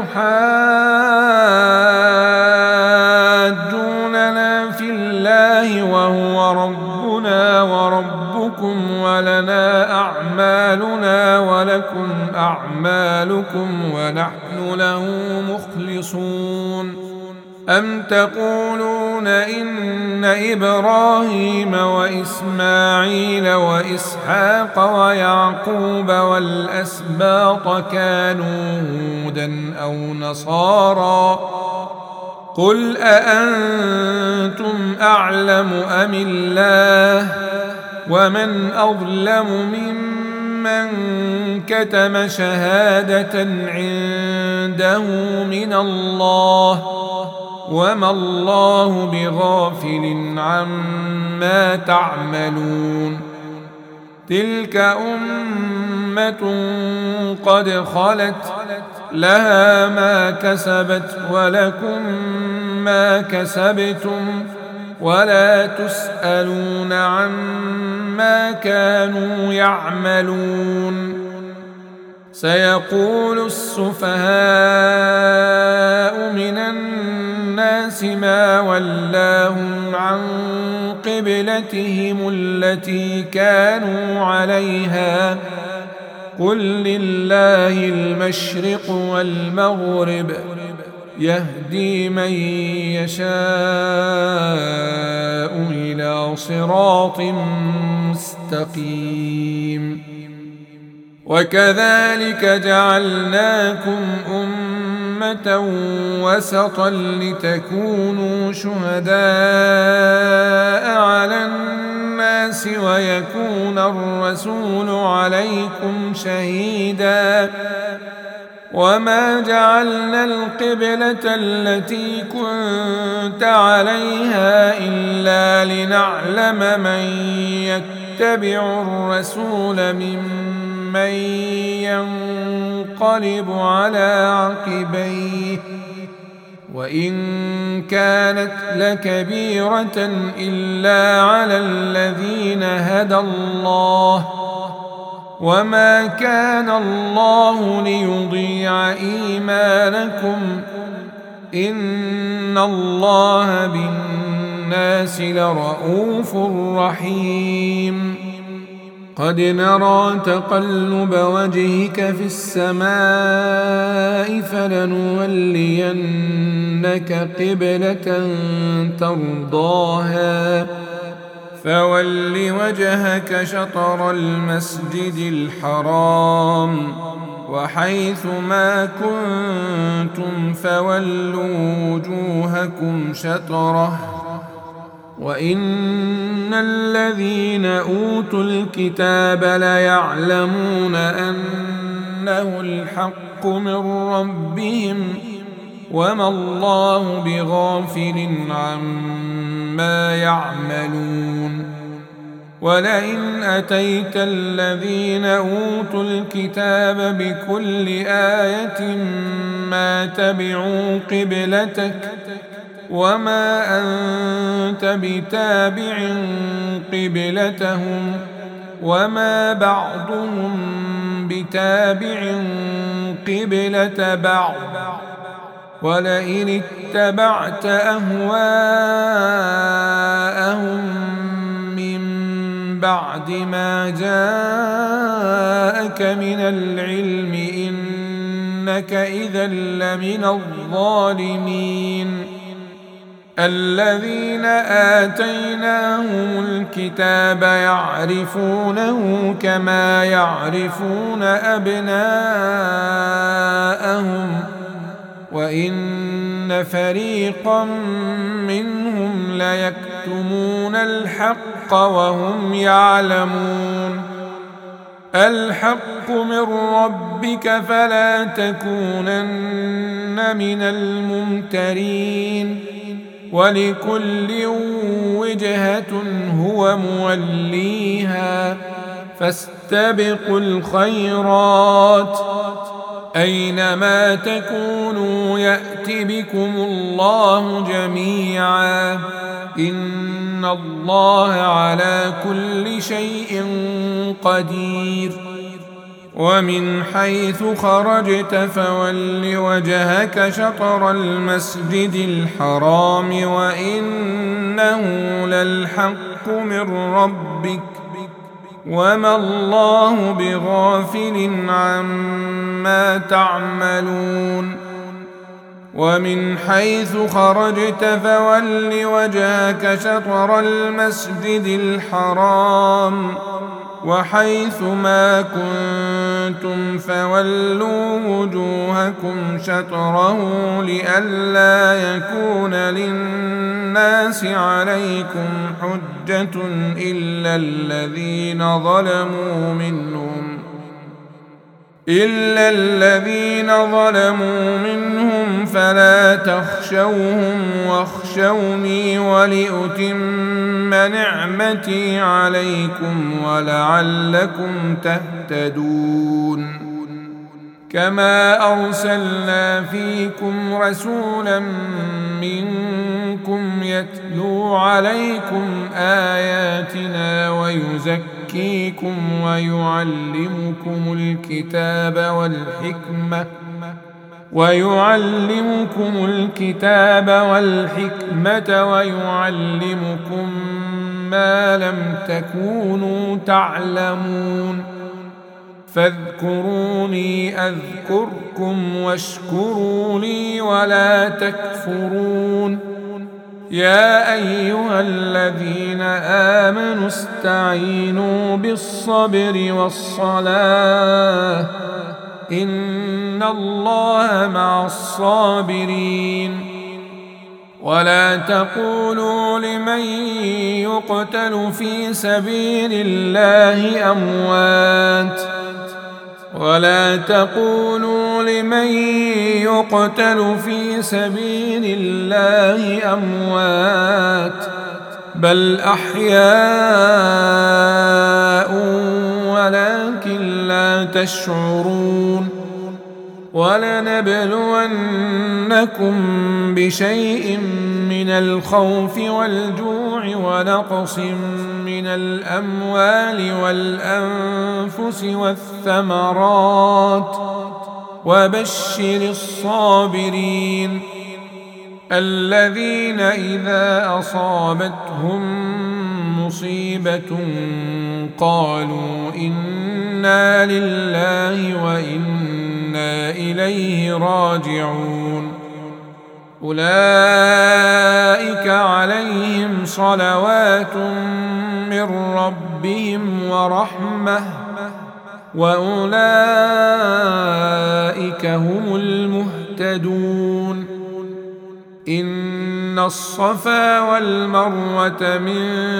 أتحاجوننا في الله وهو ربنا وربكم ولنا أعمالنا ولكم أعمالكم ونحن له مخلصون أم تقولون إن إبراهيم وإسماعيل وإسحاق ويعقوب والأسباط كانوا هودا أو نصارى قل أأنتم أعلم أم الله ومن أظلم ممن كتم شهادة عنده من الله وما الله بغافل عما تعملون تلك أمة قد خلت لها ما كسبت ولكم ما كسبتم ولا تسألون عما كانوا يعملون سيقول السفهاء من الناس ما ولاهم عن قبلتهم التي كانوا عليها قل لله المشرق والمغرب يهدي من يشاء إلى صراط مستقيم وكذلك جعلناكم أمة وسطا لتكونوا شهداء على الناس ويكون الرسول عليكم شهيدا وما جعلنا القبلة التي كنت عليها إلا لنعلم من يتبع الرسول ممن ينقلب على عقبيه وإن كانت لكبيرة إلا على الذين هدى الله وما كان الله ليضيع إيمانكم إن الله بالناس لرءوف رحيم قد نرى تقلب وجهك في السماء فلنولينك قبلة ترضاها فول وجهك شطر المسجد الحرام وحيث ما كنتم فولوا وجوهكم شطره وإن الذين أوتوا الكتاب ليعلمون أنه الحق من ربهم وما الله بغافل عما يعملون ولئن أتيت الذين أوتوا الكتاب بكل آية ما تبعوا قبلتك وما أنت بتابع قبلتهم وما بعضهم بتابع قبلة بعض ولئن اتبعت أهواءهم من بعد ما جاءك من العلم إنك إذا لمن الظالمين الذين آتيناهم الكتاب يعرفونه كما يعرفون أبناءهم وإن فريقا منهم ليكتمون الحق وهم يعلمون الحق من ربك فلا تكونن من الممترين ولكل وجهة هو موليها فاستبقوا الخيرات أينما تكونوا يأت بكم الله جميعا إن الله على كل شيء قدير ومن حيث خرجت فول وجهك شطر المسجد الحرام وإنه للحق من ربك وما الله بغافل عما تعملون ومن حيث خرجت فول وجهك شطر المسجد الحرام وحيث ما كنتم فولوا وجوهكم شطره لئلا يكون للناس عليكم حجة إلا الذين ظلموا منهم فلا تخشوهم واخشوني ولأتم نعمتي عليكم ولعلكم تهتدون. كما أرسلنا فيكم رسولا منكم يتلو عليكم آياتنا ويزكيكم ويعلمكم الكتاب والحكمة ويعلمكم ما لم تكونوا تعلمون. فاذكروني أذكركم واشكروا لي ولا تكفرون. يا أيها الذين آمنوا استعينوا بالصبر والصلاة إن الله مع الصابرين. ولا تقولوا لمن يقتل في سبيل الله أموات بل أحياء ولكن لا تشعرون. ولنبلونكم بشيء من الخوف والجوع ونقص من الأموال والأنفس والثمرات وبشر الصابرين الذين إذا أصابتهم مصيبة قالوا إنا لله وإنا إليه راجعون. أولئك عليهم صلوات من ربهم ورحمة وأولئك هم المهتدون. إن الصفا والمروة من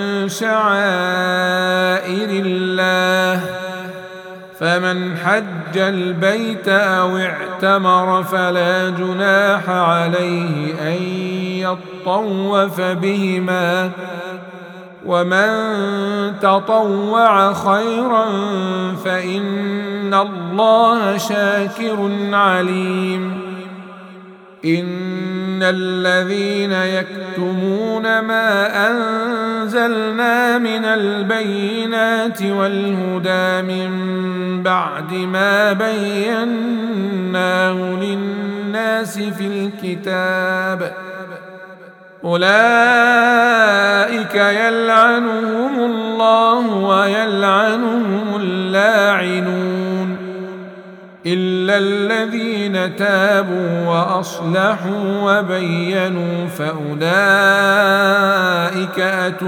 شعائر الله فمن حج البيت أو اعتمر فلا جناح عليه أن يطوف بهما ومن تطوع خيرا فإن الله شاكر عليم. إن الذين يكتمون ما أنزلنا من البينات والهدى من بعد ما بيناه للناس في الكتاب أولئك يلعنهم الله ويلعنهم اللاعنون إلا الذين تابوا وأصلحوا وبينوا فأولئك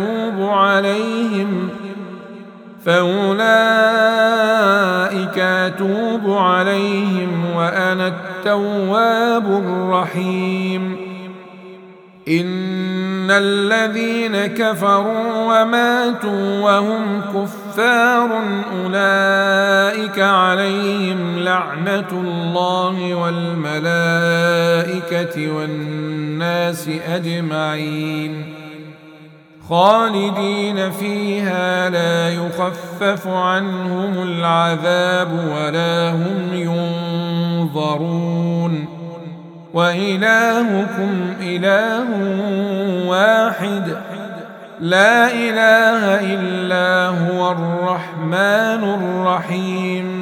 أتوب عليهم وأنا التواب الرحيم. إن الذين كفروا وماتوا وهم كفار أولئك عليهم لعنة الله والملائكة والناس أجمعين خالدين فيها لا يخفف عنهم العذاب ولا هم ينظرون. وإلهكم إله واحد لا إله إلا هو الرحمن الرحيم.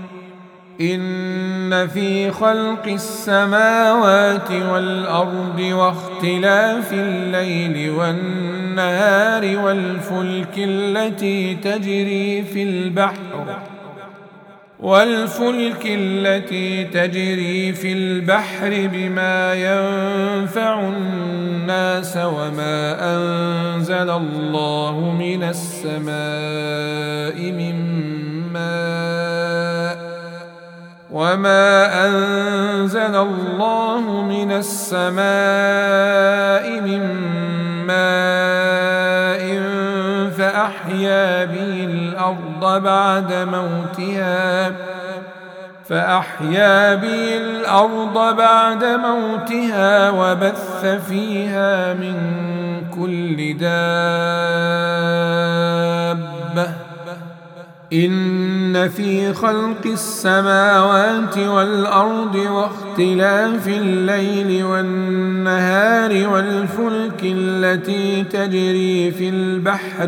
إن في خلق السماوات والأرض واختلاف الليل والنهار والفلك التي تجري في البحر بما ينفع الناس وما أنزل الله من السماء من ماء فأحيا به الأرض بعد موتها فأحيا به الأرض بعد موتها وبث فيها من كل دابة إن في خلق السماوات والأرض واختلاف الليل والنهار والفلك التي تجري في البحر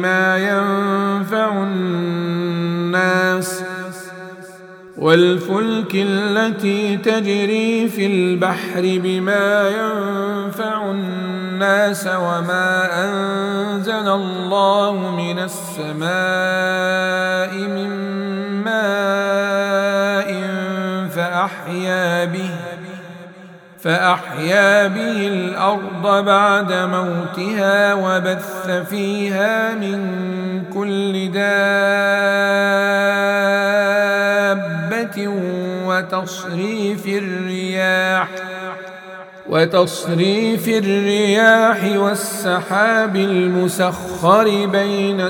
بما ينفع الناس وما أنزل الله من السماء من ماء فأحيا به الأرض بعد موتها وبث فيها من كل دابة وتصريف الرياح والسحاب المسخر بين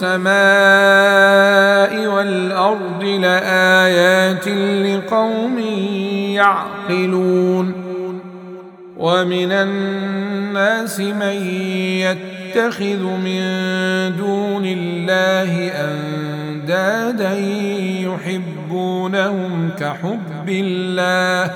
السماء والأرض لآيات لقوم يعقلون ومن الناس من يتخذ من دون الله أندادا يحبونهم كحب الله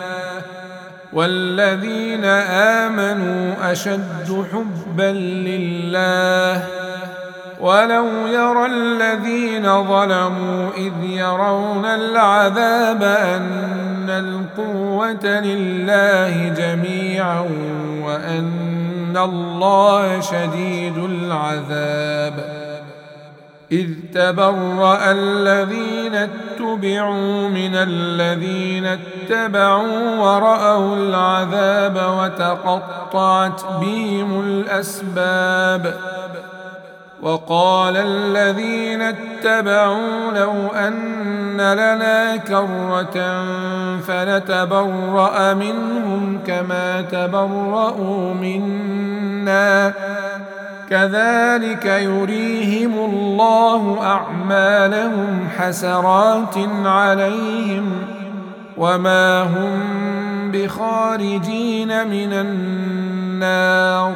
والذين آمنوا أشد حبا لله ولو يرى الذين ظلموا إذ يرون العذاب أن القوة لله جميعا وأن الله شديد العذاب إذ تبرأ الذين اتبعوا من الذين اتبعوا ورأوا العذاب وتقطعت بهم الأسباب وقال الذين اتبعوا لو أن لنا كرة فنتبرأ منهم كما تبرأوا منا كذلك يريهم الله أعمالهم حسرات عليهم وما هم بخارجين من النار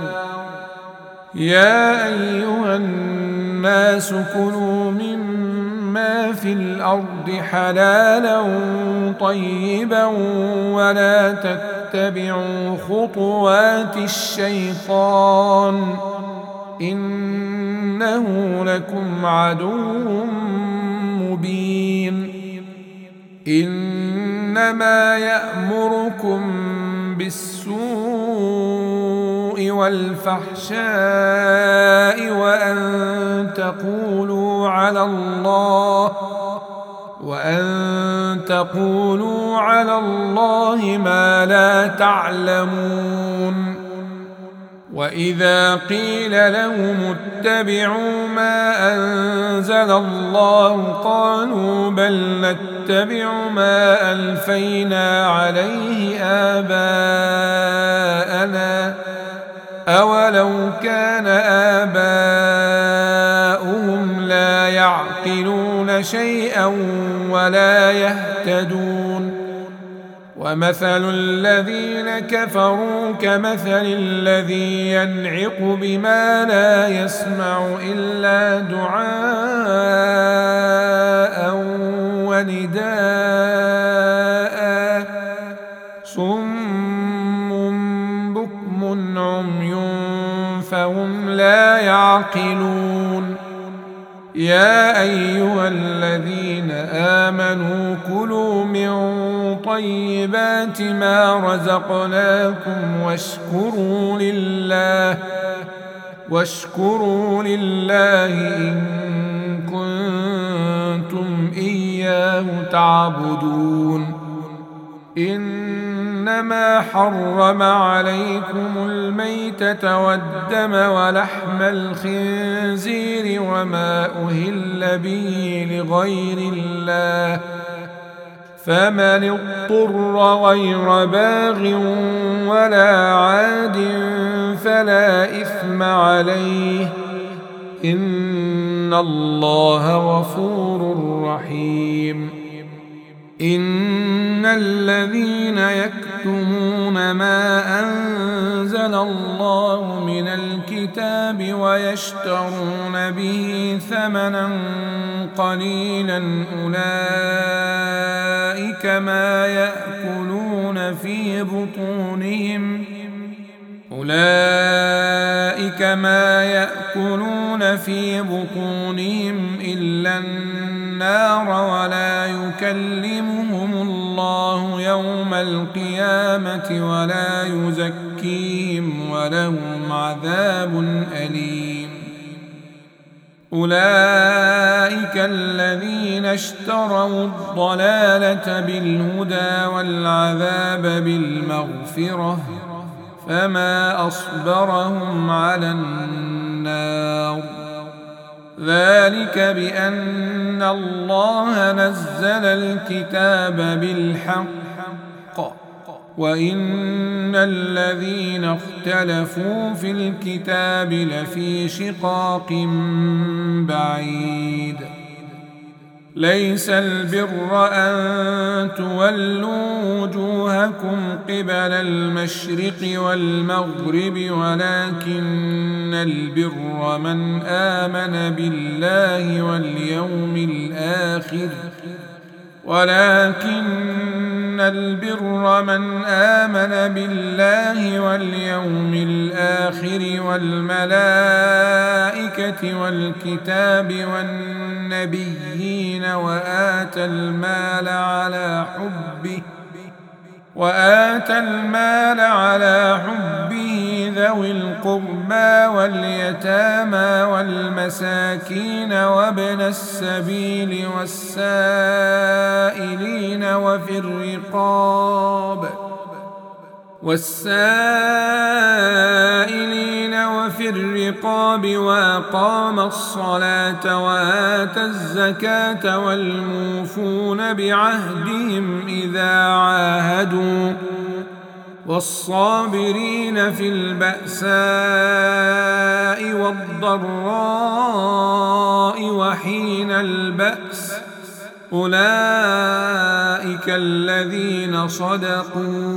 يا أيها الناس كلوا مما في الأرض حلالا طيبا ولا تتبعوا خطوات الشيطان إنه لكم عدو مبين إنما يأمركم بالسوء والفحشاء وأن تقولوا على الله ما لا تعلمون وإذا قيل لهم اتبعوا ما أنزل الله قالوا بل نتبع ما ألفينا عليه آباءنا أولو كان آباؤهم لا يعقلون شيئا ولا يهتدون ومثل الذين كفروا كمثل الذي ينعق بما لا يسمع إلا دعاء ونداء صم بكم عمي فهم لا يعقلون يا أيها الذين آمنوا كلوا من طيبات ما رزقناكم واشكروا لله إن كنتم إياه تعبدون إنما حرم عليكم الميتة والدم ولحم الخنزير وما أهل به لغير الله فمن اضطر غير باغ ولا عاد فلا إثم عليه إن الله غفور رحيم إن الذين يكتمون ما أنزل الله من الكتاب ويشترون به ثمنا قليلا أولئك ما يأكلون في بطونهم إلا النار ولا يكلمهم الله يوم القيامة ولا يزكيهم ولهم عذاب أليم أولئك الذين اشتروا الضلالة بالهدى والعذاب بالمغفرة فما أصبرهم على النار ذلك بأن الله نزل الكتاب بالحق وإن الذين اختلفوا في الكتاب لفي شقاق بعيد ليس البر أن تولوا وجوهكم قبل المشرق والمغرب ولكن البر من آمن بالله واليوم الآخر والملائكة والكتاب والنبيين وآتى المال على حبه ذوي القربى واليتامى والمساكين وابن السبيل والسائلين وفي الرقاب وأقام الصلاة وآتى الزكاة والموفون بعهدهم إذا عاهدوا والصابرين في البأساء والضراء وحين البأس أولئك الذين صدقوا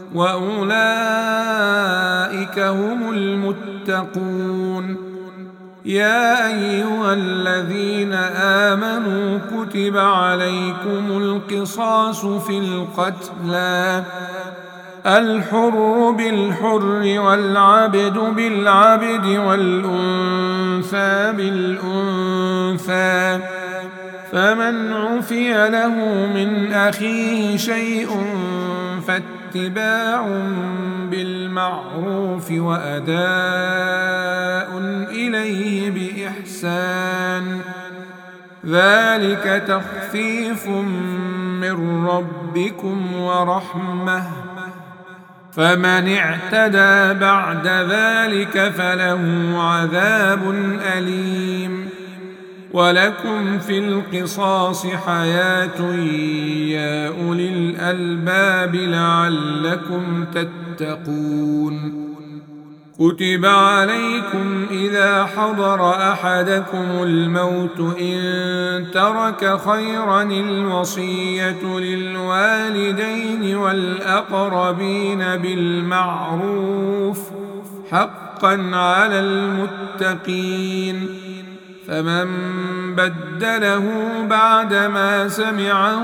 وأولئك هم المتقون يا أيها الذين آمنوا كتب عليكم القصاص في القتلى الحر بالحر والعبد بالعبد والأنثى بالأنثى فمن عفي له من أخيه شيء فاتباع بالمعروف وأداء إليه بإحسان ذلك تخفيف من ربكم ورحمة فمن اعتدى بعد ذلك فله عذاب أليم ولكم في القصاص حياة يا أولي الألباب لعلكم تتقون كتب عليكم إذا حضر أحدكم الموت إن ترك خيرا الوصية للوالدين والأقربين بالمعروف حقا على المتقين فمن بدله بعدما سمعه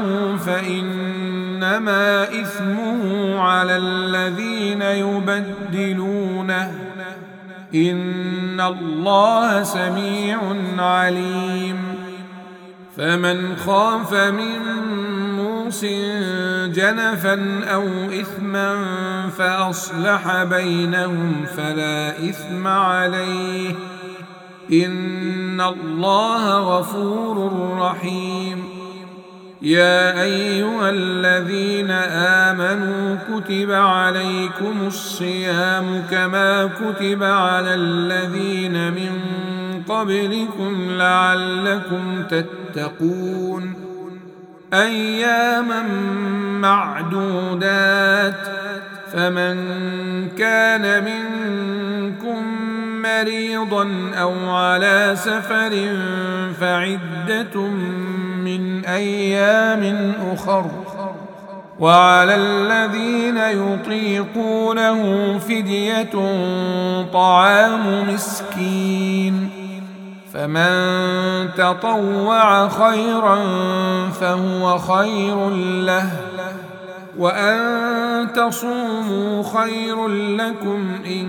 فإنما إثمه على الذين يبدلونه إن الله سميع عليم فمن خاف من موص جنفا أو إثما فأصلح بينهم فلا إثم عليه إن الله غفور رحيم يا أيها الذين آمنوا كتب عليكم الصيام كما كتب على الذين من قبلكم لعلكم تتقون أياما معدودات فمن كان منكم مريضا أو على سفر فعدة من أيام أخر وعلى الذين يطيقونه فدية طعام مسكين فمن تطوع خيرا فهو خير له وأن تصوموا خير لكم إن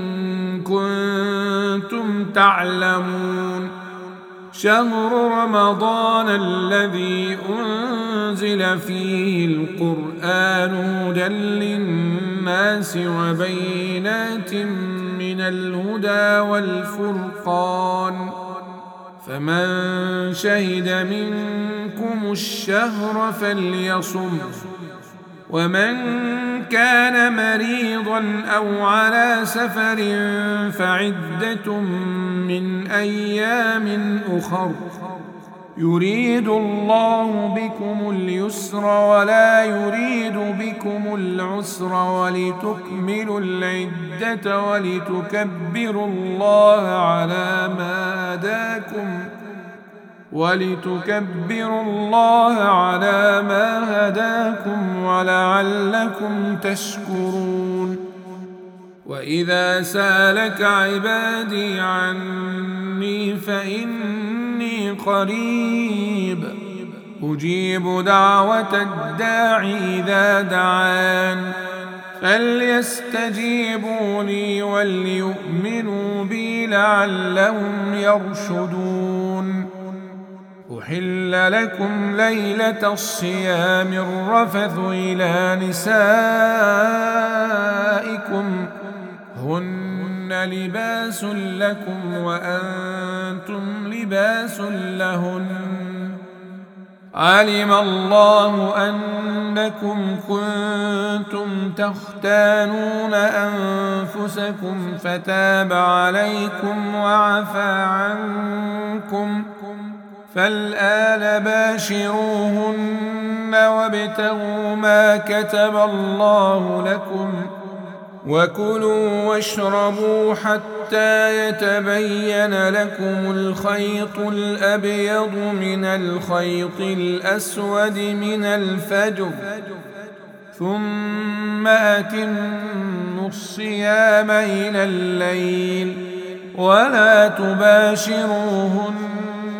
كنتم تعلمون شهر رمضان الذي أنزل فيه القرآن هدى للناس وبينات من الهدى والفرقان فمن شهد منكم الشهر فليصم ومن كان مريضا أو على سفر فعدة من أيام أخر يريد الله بكم اليسر ولا يريد بكم العسر ولتكملوا العدة ولتكبروا الله على ما هداكم ولعلكم تشكرون وإذا سالك عبادي عني فإني قريب أجيب دعوة الداع إذا دعان فليستجيبوا لي وليؤمنوا بي لعلهم يرشدون أحل لكم ليلة الصيام الرفث إلى نسائكم هن لباس لكم وأنتم لباس لهن علم الله أنكم كنتم تختانون أنفسكم فتاب عليكم وعفى عنكم فالآن باشروهن وابتغوا ما كتب الله لكم وكلوا واشربوا حتى يتبين لكم الخيط الأبيض من الخيط الأسود من الفجر ثم أتموا الصيام إلى الليل ولا تباشروهن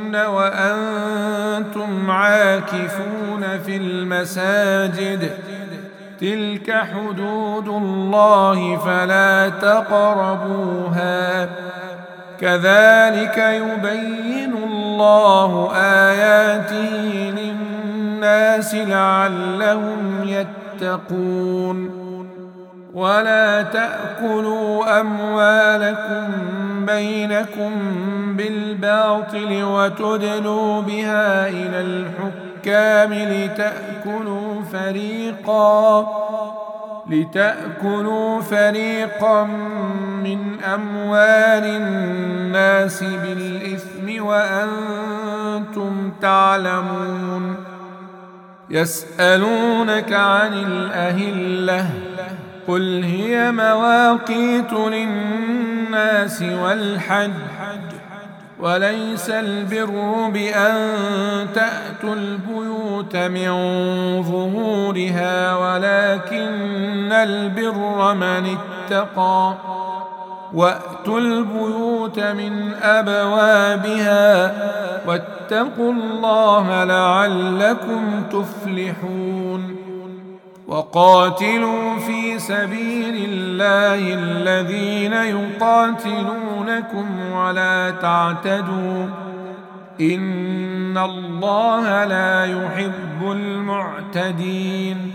وأنتم عاكفون في المساجد تلك حدود الله فلا تقربوها كذلك يبين الله آياته للناس لعلهم يتقون ولا تأكلوا أموالكم بينكم بالباطل وتدلوا بها إلى الحكام لتأكلوا فريقا من أموال الناس بالإثم وأنتم تعلمون يسألونك عن الأهلة قل هي مواقيت للناس والحج وليس البر بأن تأتوا البيوت من ظهورها ولكن البر من اتقى وأتوا البيوت من أبوابها واتقوا الله لعلكم تفلحون وقاتلوا في سبيل الله الذين يقاتلونكم ولا تعتدوا إن الله لا يحب المعتدين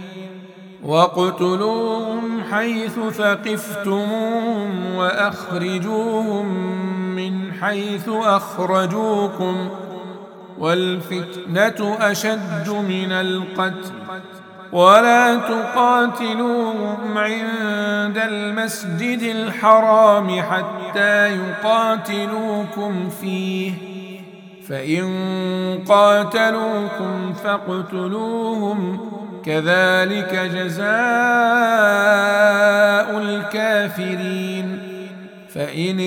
واقتلوهم حيث ثقفتموهم وأخرجوهم من حيث أخرجوكم والفتنة أشد من القتل ولا تقاتلوهم عند المسجد الحرام حتى يقاتلوكم فيه فإن قاتلوكم فاقتلوهم كذلك جزاء الكافرين فإن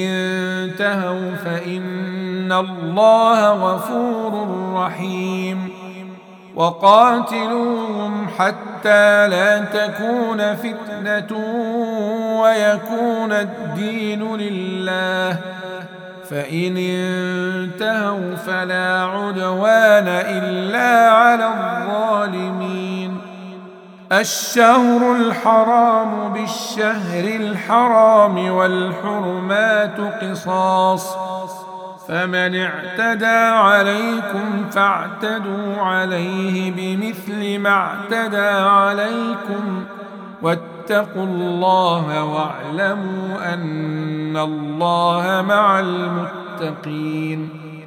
انتهوا فإن الله غفور رحيم وقاتلوهم حتى لا تكون فتنة ويكون الدين لله، فإن انتهوا فلا عدوان إلا على الظالمين. الشهر الحرام بالشهر الحرام والحرمات قصاص، فمن اعتدى عليكم فاعتدوا عليه بمثل ما اعتدى عليكم، واتقوا الله واعلموا أن الله مع المتقين.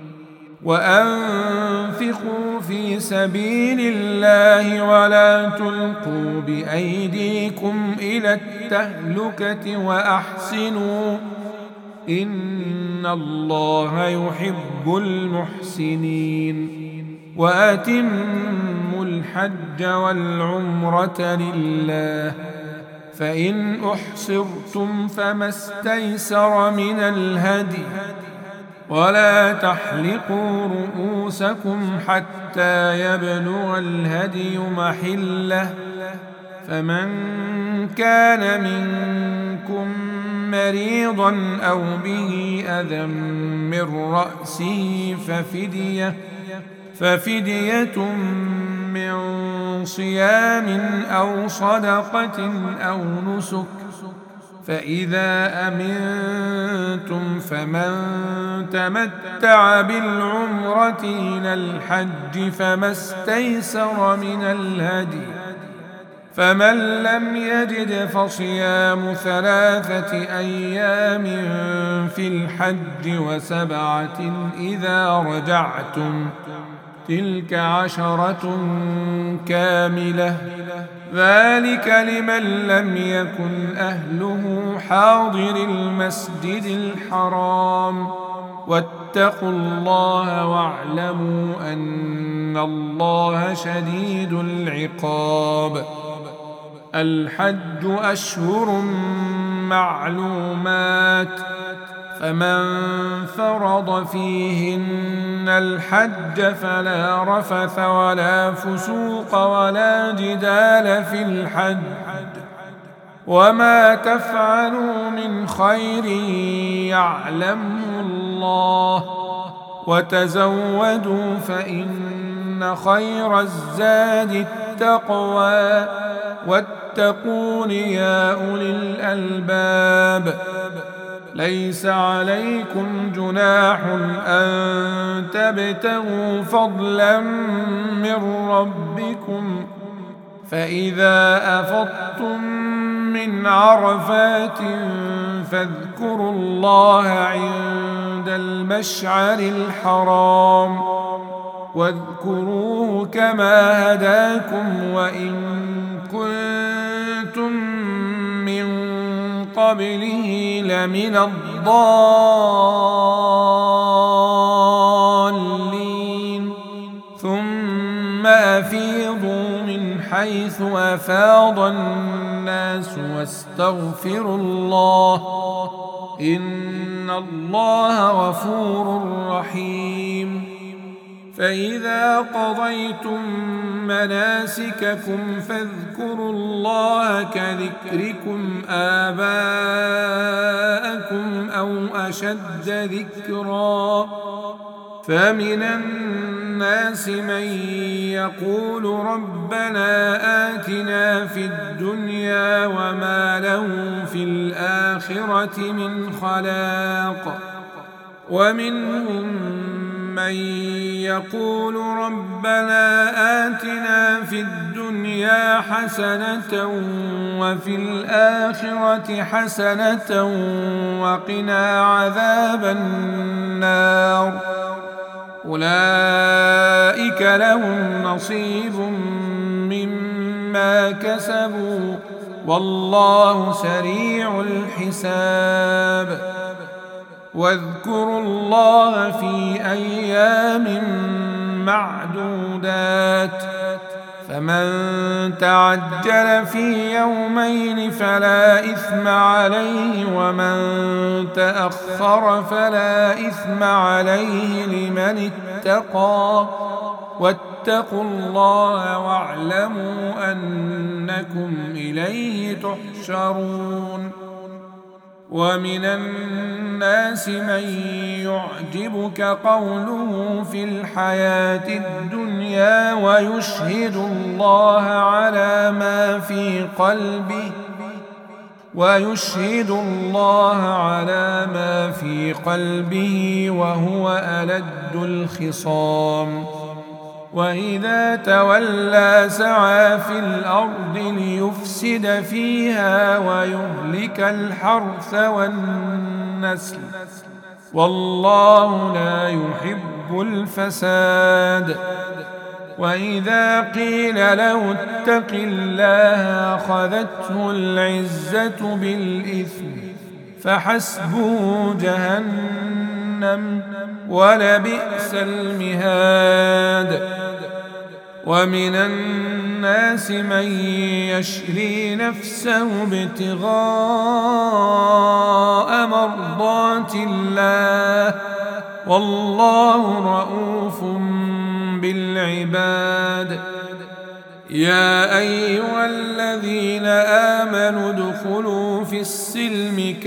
وأنفقوا في سبيل الله ولا تلقوا بأيديكم إلى التهلكة وأحسنوا إن الله يحب المحسنين. وأتموا الحج والعمرة لله، فإن أحصرتم فما استيسر من الهدي، ولا تحلقوا رؤوسكم حتى يبلغ الهدي محله، فمن كان منكم مريضا أو به أذى من رأسه ففدية من صيام أو صدقة أو نسك، فإذا أمنتم فمن تمتع بالعمرة إلى الحج فما استيسر من الهدي، فمن لم يجد فصيام 3 أيام في الحج و7 إذا رجعتم، تلك 10 كاملة، ذلك لمن لم يكن أهله حاضر المسجد الحرام. واتقوا الله واعلموا أن الله شديد العقاب. الحج أشهر معلومات، فمن فرض فيهن الحج فلا رفث ولا فسوق ولا جدال في الحج، وما تفعلوا من خير يعلمه الله، وتزودوا فإن خير الزاد التقوى، واتقون يا أولي الألباب. ليس عليكم جناح أن تبتغوا فضلا من ربكم، فإذا أفضتم من عرفات فاذكروا الله عند المشعر الحرام، واذكروه كما هداكم وإن كنتم من قبله لمن الضالين. ثم أفيضوا من حيث أفاض الناس واستغفروا الله إن الله غفور رحيم. فإذا قضيتم مناسككم فاذكروا الله كذكركم آباءكم أو أشد ذكرا، فمن الناس من يقول ربنا آتنا في الدنيا وما له في الآخرة من خلاق، ومنهم من يقول ربنا آتنا في الدنيا حسنة وفي الآخرة حسنة وقنا عذاب النار. أولئك لهم نصيب مما كسبوا والله سريع الحساب. واذكروا الله في أيام معدودات، فمن تعجل في يومين فلا إثم عليه، ومن تأخر فلا إثم عليه لمن اتقى، واتقوا الله واعلموا أنكم إليه تحشرون. ومن الناس من يعجبك قوله في الحياة الدنيا ويشهد الله على ما في قلبه وهو ألد الخصام. وإذا تولى سعى في الأرض ليفسد فيها ويهلك الحرث والنسل والله لا يحب الفساد. وإذا قيل له اتق الله أخذته العزة بالإثم فحسبه جهنم ولبئس المهاد. ومن الناس من يشري نفسه ابتغاء مرضات الله والله رؤوف بالعباد. يا أيها الذين آمنوا ادخلوا في السلم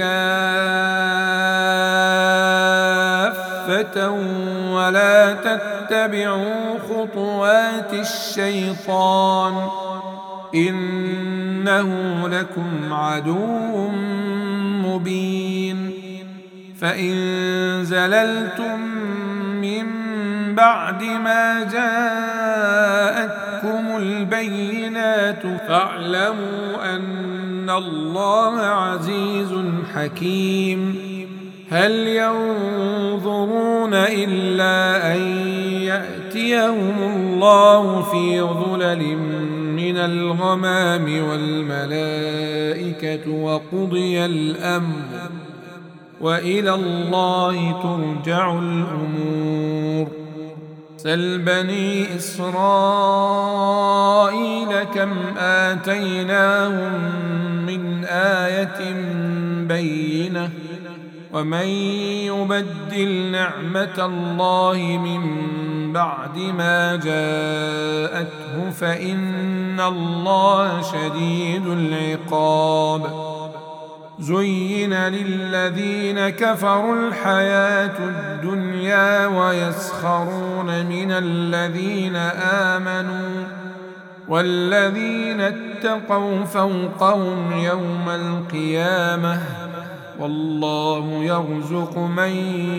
كافة ولا تتبعوا خطوات الشيطان إنه لكم عدو مبين. فإن زللتم من بعد ما جاءتكم البينات فاعلموا أن الله عزيز حكيم. هل ينظرون إلا أن يأتيهم الله في ظلل من الغمام والملائكة وقضي الأمر وإلى الله ترجع الأمور. سل بني إسرائيل كم آتيناهم من آية بينة ومن يبدل نعمة الله من بعد ما جاءته فإن الله شديد العقاب. زين للذين كفروا الحياة الدنيا ويسخرون من الذين آمنوا والذين اتقوا فوقهم يوم القيامة والله يرزق من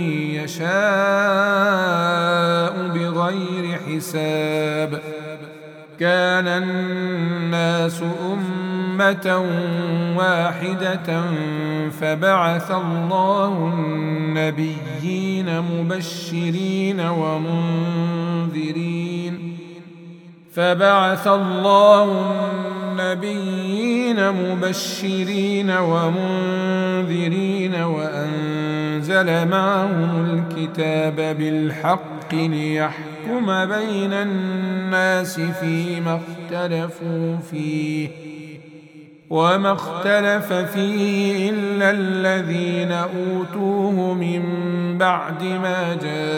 يشاء بغير حساب. كان الناس أمة واحدة فبعث الله النبيين مبشرين ومنذرين وأنزل معهم الكتاب بالحق ليحكم بين الناس فيما اختلفوا فيه وما اختلف فيه إلا الذين أوتوه من بعد ما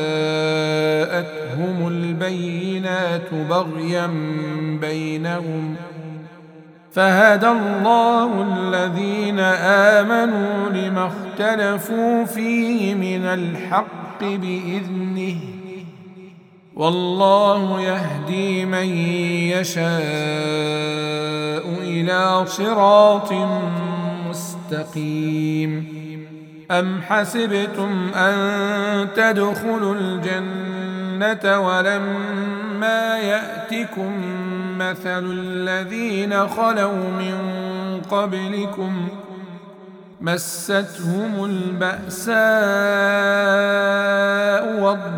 جاءتهم البينات بغيا بينهم فهدى الله الذين آمنوا لما اختلفوا فيه من الحق بإذنه والله يهدي من يشاء إلى صراط مستقيم. أم حسبتم أن تدخلوا الجنة ولما يأتكم مثل الذين خلوا من قبلكم مستهم البأساء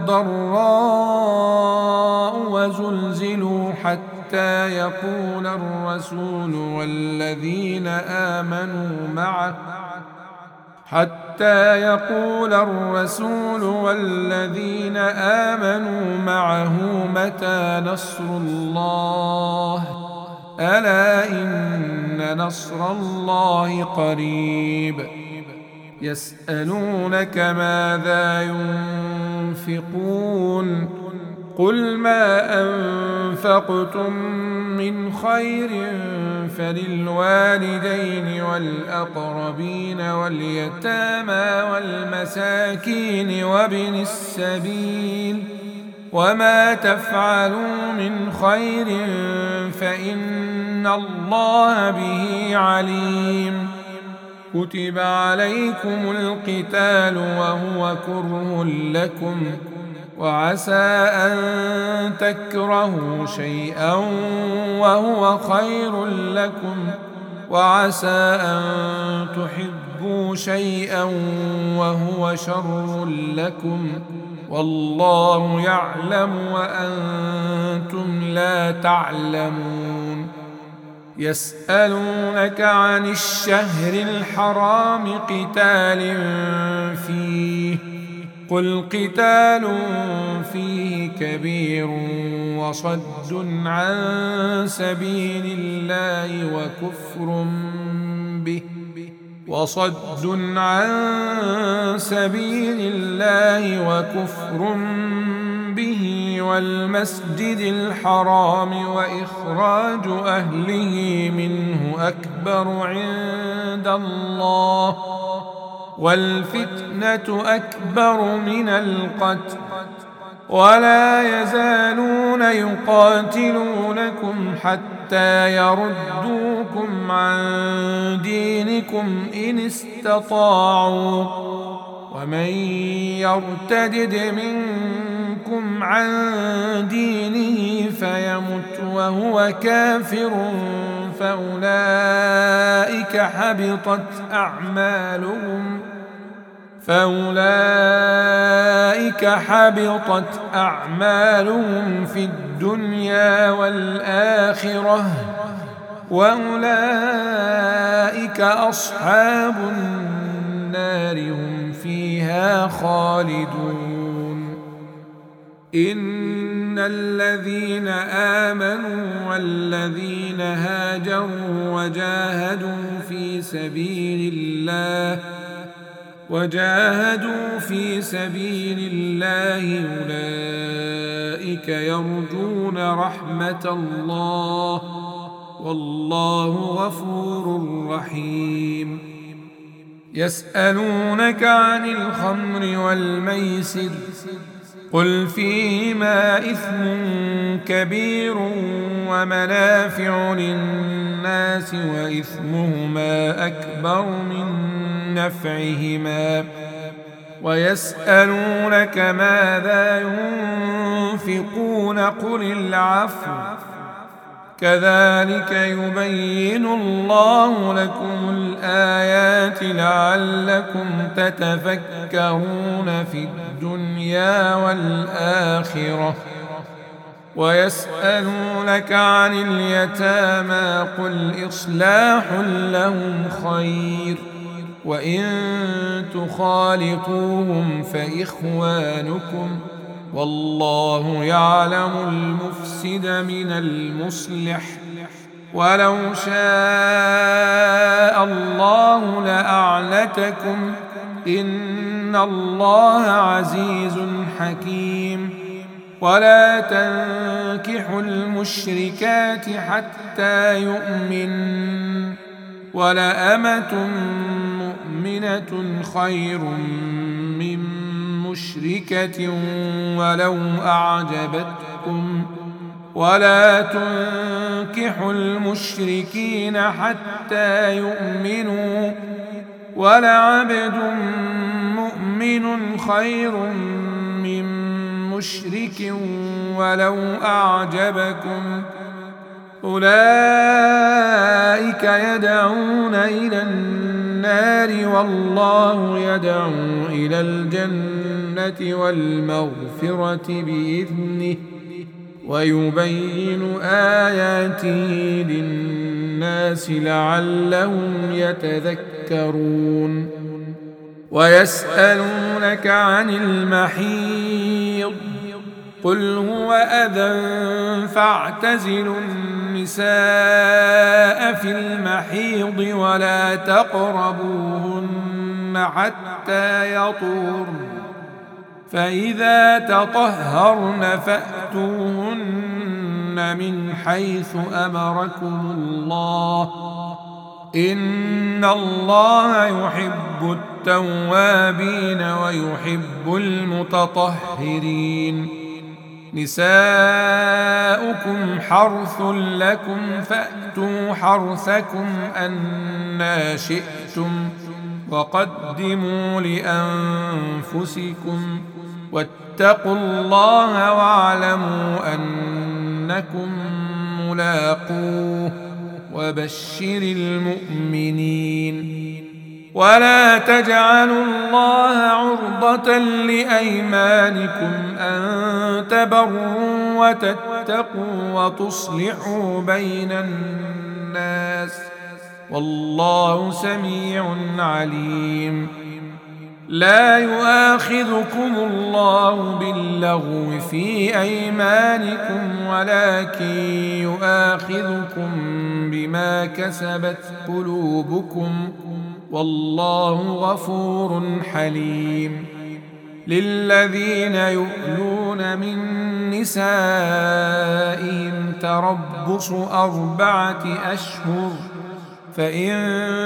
والضراء وزلزلوا حتى يقول الرسول والذين آمنوا معه متى نصر الله ألا إن نصر الله قريب. يسألونك ماذا ينفقون قل ما أنفقتم من خير فللوالدين والأقربين واليتامى والمساكين وابن السبيل وما تفعلوا من خير فإن الله به عليم كتب عليكم القتال وهو كره لكم وعسى أن تكرهوا شيئا وهو خير لكم وعسى أن تحبوا شيئا وهو شر لكم والله يعلم وأنتم لا تعلمون يسألونك عن الشهر الحرام قتال فيه قل قتال فيه كبير وصد عن سبيل الله وكفر به والمسجد الحرام وإخراج أهله منه أكبر عند الله والفتنة أكبر من القتل ولا يزالون يقاتلونكم حتى يردوكم عن دينكم إن استطاعوا ومن يرتدد منكم عن دينه فيمت وهو كافر فأولئك حبطت أعمالهم في الدنيا والآخرة وأولئك أصحاب النار هم فيها خالدون إن الذين آمنوا والذين هاجروا وجاهدوا في سبيل الله أولئك يرجون رحمة الله والله غفور رحيم يسألونك عن الخمر والميسر قل فيهما إثم كبير ومنافع للناس وإثمهما أكبر من نفعهما ويسألونك ماذا ينفقون قل العفو كذلك يبين الله لكم الآيات لعلكم تتفكرون في الدنيا والآخرة ويسألونك عن اليتامى قل إصلاح لهم خير وإن تخالطوهم فإخوانكم والله يعلم المفسد من المصلح ولو شاء الله لأعنتكم إن الله عزيز حكيم ولا تنكحوا المشركات حتى يؤمن ولأمة مؤمنة خير من مشركة ولو أعجبتكم ولا تنكحوا المشركين حتى يؤمنوا ولعبد مؤمن خير من مشرك ولو أعجبكم أولئك يدعون إلى النار والله يدعو إلى الجنة والمغفرة بإذنه ويبين آياته للناس لعلهم يتذكرون ويسألونك عن المحيض قل هو أذى فاعتزلوا النساء في المحيض ولا تقربوهن حتى يطهرن فإذا تطهرن فأتوهن من حيث أمركم الله إن الله يحب التوابين ويحب المتطهرين نساؤكم حرث لكم فأتوا حرثكم أنى شئتم وقدموا لأنفسكم واتقوا الله واعلموا أنكم ملاقوه وبشر المؤمنين ولا تجعلوا الله عرضة لأيمانكم أن تبروا وتتقوا وتصلحوا بين الناس والله سميع عليم لا يؤاخذكم الله باللغو في أيمانكم ولكن يؤاخذكم بما كسبت قلوبكم والله غفور حليم للذين يؤلون من نسائهم تربص 4 أشهر فإن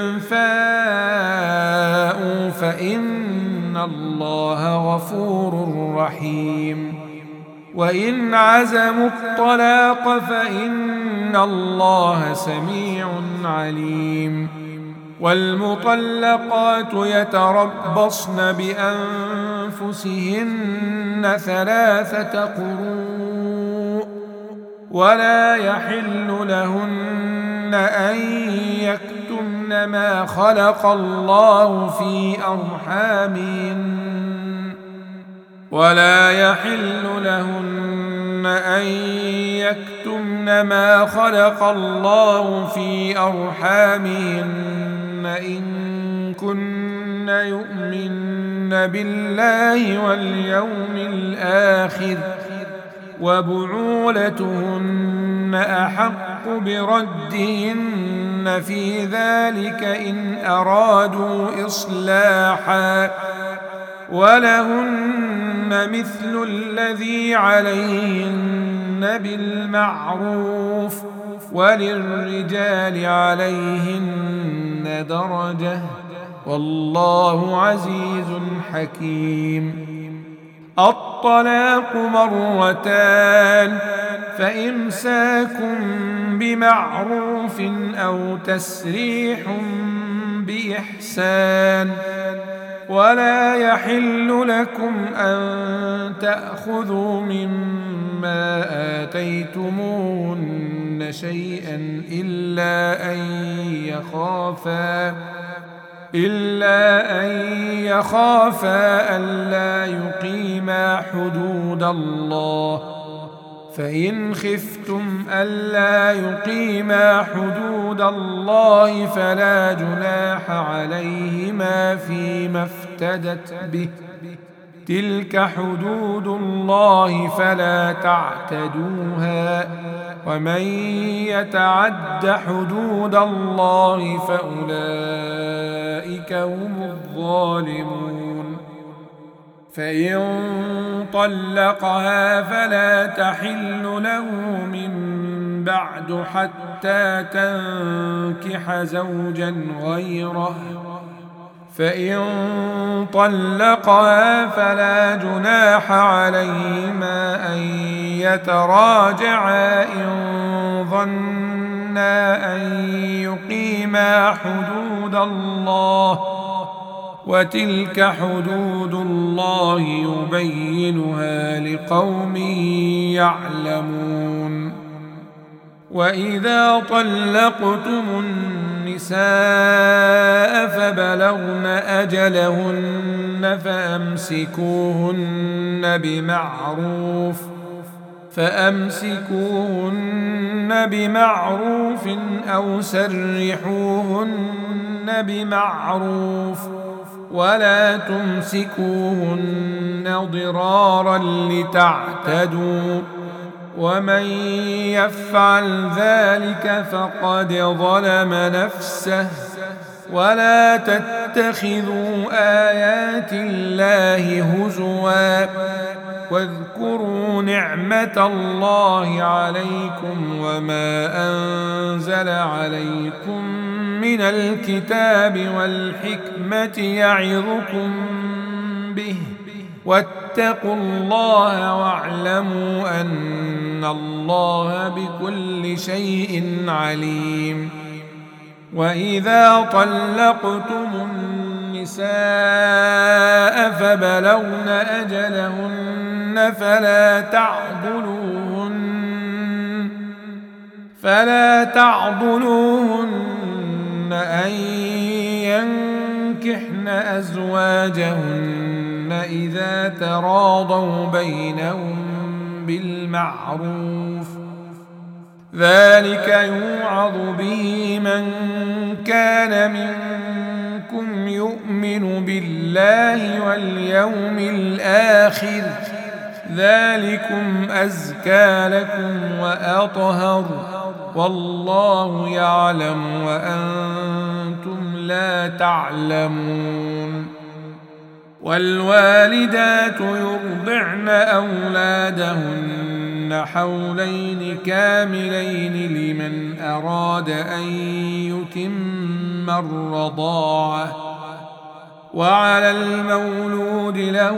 فاءوا فإن الله غفور رحيم وإن عزموا الطلاق فإن الله سميع عليم والمطلقات يتربصن بأنفسهن 3 قروء ولا يحل لهن أن يكتمن ما خلق الله في أرحامهن إن كن يؤمن بالله واليوم الآخر وبعولتهن أحق بردهن في ذلك إن أرادوا إصلاحا ولهن مثل الذي عليهن بالمعروف وللرجال عليهن درجة والله عزيز حكيم الطلاق 2 فإمساك بمعروف أو تسريح بإحسان ولا يحل لكم أن تأخذوا مما آتيتموهن شيئا إلا أن يخافا ألا يقيما حدود الله فإن خفتم ألا يقيما حدود الله فلا جناح عليهما فيما افتدت به تلك حدود الله فلا تعتدوها ومن يتعد حدود الله فأولئك هم الظالمون فإن طلقها فلا تحل له من بعد حتى تنكح زوجا غيره فإن طلقها فلا جناح عليهما أن يتراجعا إن ظنا أن يقيما حدود الله وتلك حدود الله يبينها لقوم يعلمون وإذا طلقتم النساء فبلغن أجلهن فأمسكوهن بمعروف أو سرحوهن بمعروف ولا تمسكوهن ضرارا لتعتدوا ومن يفعل ذلك فقد ظلم نفسه ولا تتخذوا آيات الله هزوا واذكروا نعمة الله عليكم وما أنزل عليكم من الكتاب والحكمة يعظكم به واتقوا الله واعلموا أن الله بكل شيء عليم. وإذا طلقتم النساء فبلغن أجلهن فلا تعضلوهن أن ينكحن أزواجهن إذا تراضوا بينهم بالمعروف ذلك يوعظ به من كان منكم يؤمن بالله واليوم الآخر ذلكم أزكى لكم وأطهر والله يعلم وأنتم لا تعلمون. والوالدات يرضعن أولادهن حولين كاملين لمن أراد أن يتم الرضاعة وعلى المولود له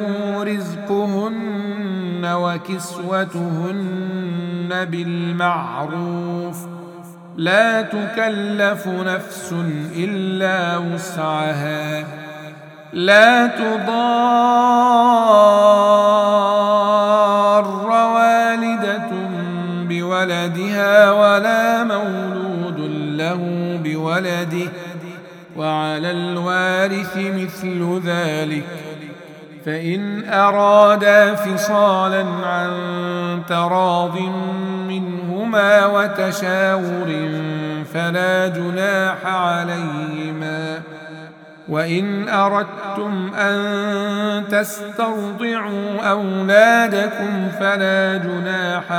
رزقهن وكسوتهن بالمعروف لا تكلف نفس إلا وسعها لا تضار والدة بولدها ولا مولود له بولده وعلى الوارث مثل ذلك فإن أرادا فصالا عن تراض منهما وتشاور فلا جناح عليهما. وإن أردتم أن تسترضعوا أولادكم فلا جناح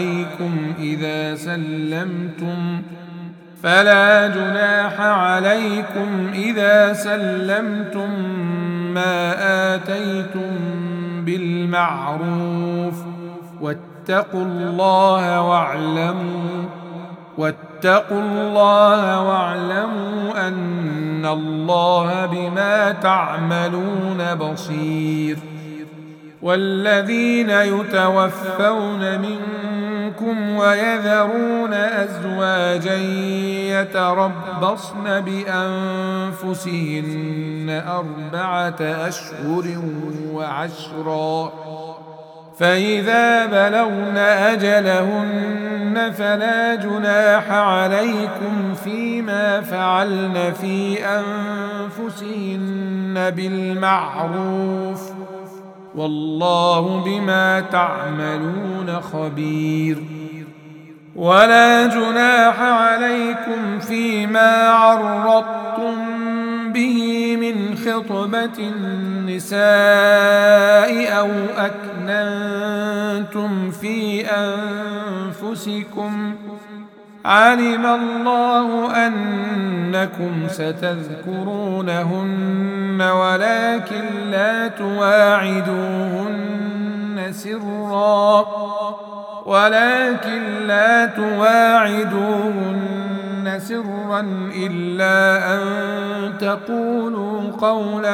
عليكم إذا سلمتم ما آتيتم بالمعروف واتقوا الله واعلموا أن الله بما تعملون بصير. والذين يتوفون منكم ويذرون أزواجا يتربصن بأنفسهن 4 أشهر وعشرا فإذا بلغن أجلهن فلا جناح عليكم فيما فعلن في أنفسهن بالمعروف والله بما تعملون خبير. ولا جناح عليكم فيما عرضتم به من خطبة النساء أو أكننتم في أنفسكم علم الله أنكم ستذكرونهن ولكن لا تواعدوهن سرا إلا أن تقولوا قولا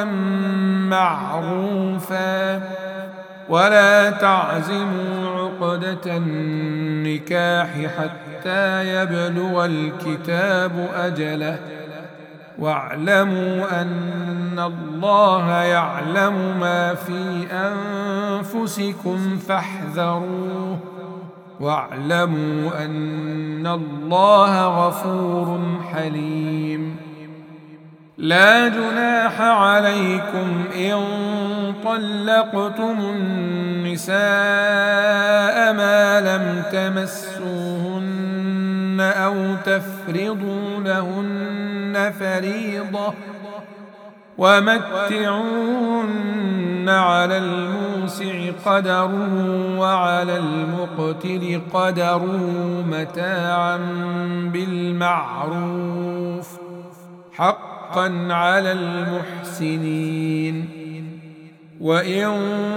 معروفا ولا تعزموا عقدة النكاح حتى يبلغ الكتاب أجله واعلموا أن الله يعلم ما في أنفسكم فاحذروه واعلموا أن الله غفور حليم. لا جناح عليكم إن طلقتم النساء ما لم تمسوهن أو تفرضوا لهن فريضة ومتعوهن على الموسع قدره وعلى المقتر قدره متاعا بالمعروف حقا حقا على المحسنين. وإن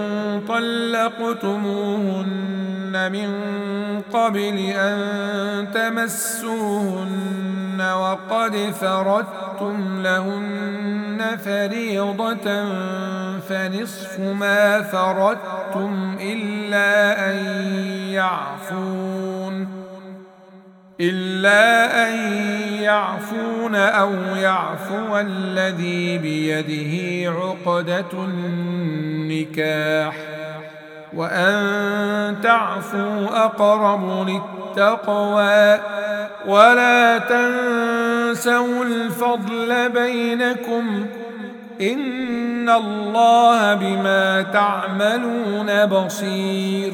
طلقتموهن من قبل أن تمسوهن وقد فرضتم لهن فريضة فنصف ما فرضتم إلا أن يعفون أو يعفو الذي بيده عقدة النكاح، وأن تعفوا أقرب للتقوى، ولا تنسوا الفضل بينكم، إن الله بما تعملون بصير.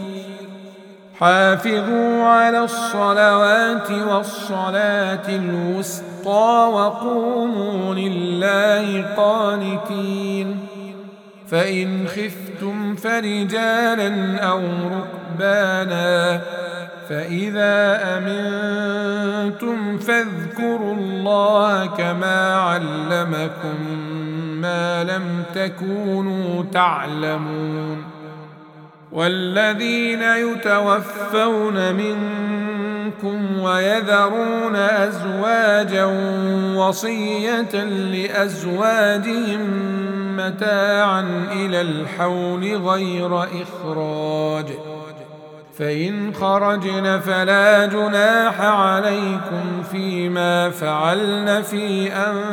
حافظوا على الصلوات والصلاة الوسطى وقوموا لله قانتين. فإن خفتم فرجالا أو ركبانا فإذا أمنتم فاذكروا الله كما علمكم ما لم تكونوا تعلمون. والذين يتوفون منكم ويذرون أزواجا وصية لأزواجهم متاعا إلى الحول غير إخراج، فإن خرجن فلا جناح عليكم فيما فعلن في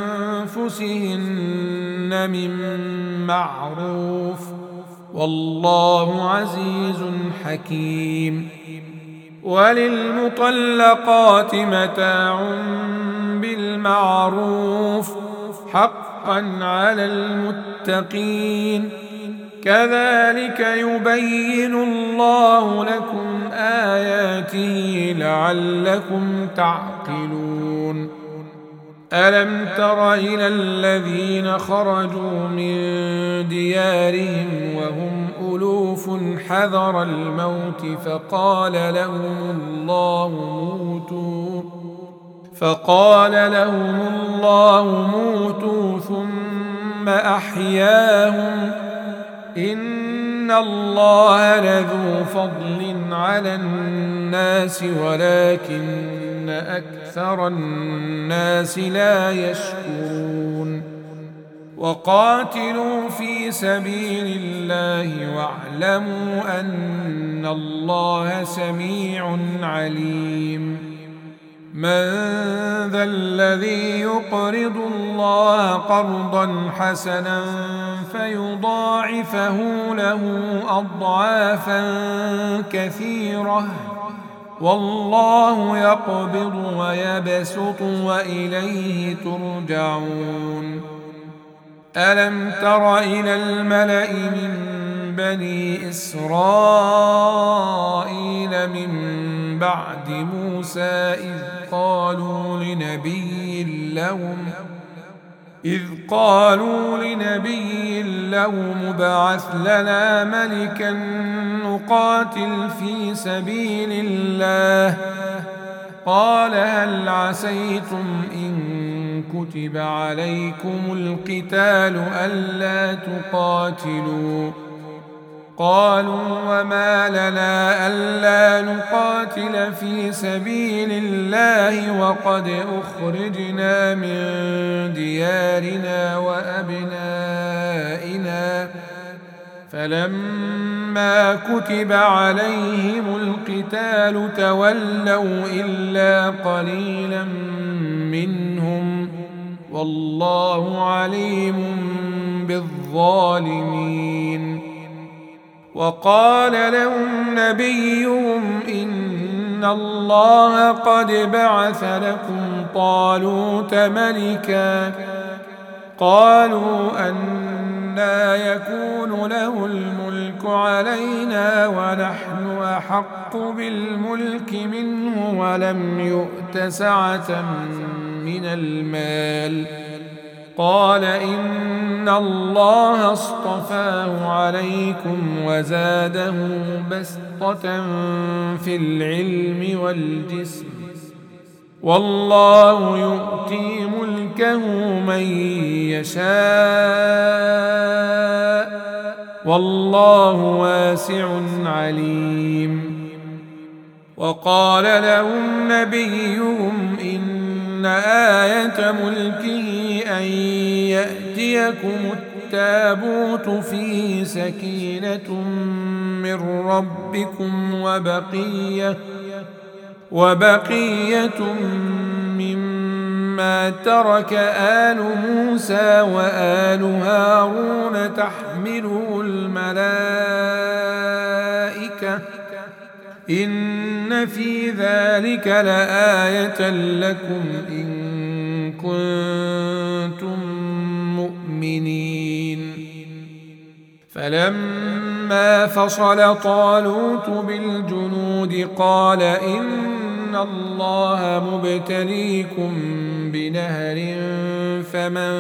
أنفسهن من معروف، والله عزيز حكيم. وللمطلقات متاع بالمعروف حقا على المتقين، كذلك يبين الله لكم آياته لعلكم تعقلون. ألم تر إلى الذين خرجوا من ديارهم وهم ألوف حذر الموت فقال لهم الله موتوا ثم أحياهم، إن الله لذو فضل على الناس ولكن أكثر الناس لا يشكرون. وقاتلوا في سبيل الله واعلموا أن الله سميع عليم. من ذا الذي يقرض الله قرضا حسنا فيضاعفه له أضعافا كثيرة، والله يقبض ويبسط وإليه ترجعون. ألم تر إلى الملأ من بني إسرائيل من بعد موسى إذ قالوا لنبي لهم ابعث لنا ملكا نقاتل في سبيل الله، قال هل عسيتم إن كتب عليكم القتال ألا تقاتلوا؟ قالوا وما لنا ألا نقاتل في سبيل الله وقد أخرجنا من ديارنا وأبنائنا، فلما كتب عليهم القتال تولوا إلا قليلا منهم، والله عليم بالظالمين. وقال لهم نبيهم إن الله قد بعث لكم طالوت ملكا، قالوا أنى يكون له الملك علينا ونحن أحق بالملك منه ولم يؤت سعة من المال، قال إن الله اصطفاه عليكم وزاده بسطة في العلم والجسم، والله يؤتي ملكه من يشاء والله واسع عليم. وقال لهم نبيهم إن آية ملكه أن يأتيكم التابوت فيه سكينة من ربكم وبقية مما ترك آل موسى وآل هارون تحمله الملائكة إن في ذلك لآية لكم إن كنتم مؤمنين. فلما فصل طالوت بالجنود قال إن الله مبتليكم بنهر فمن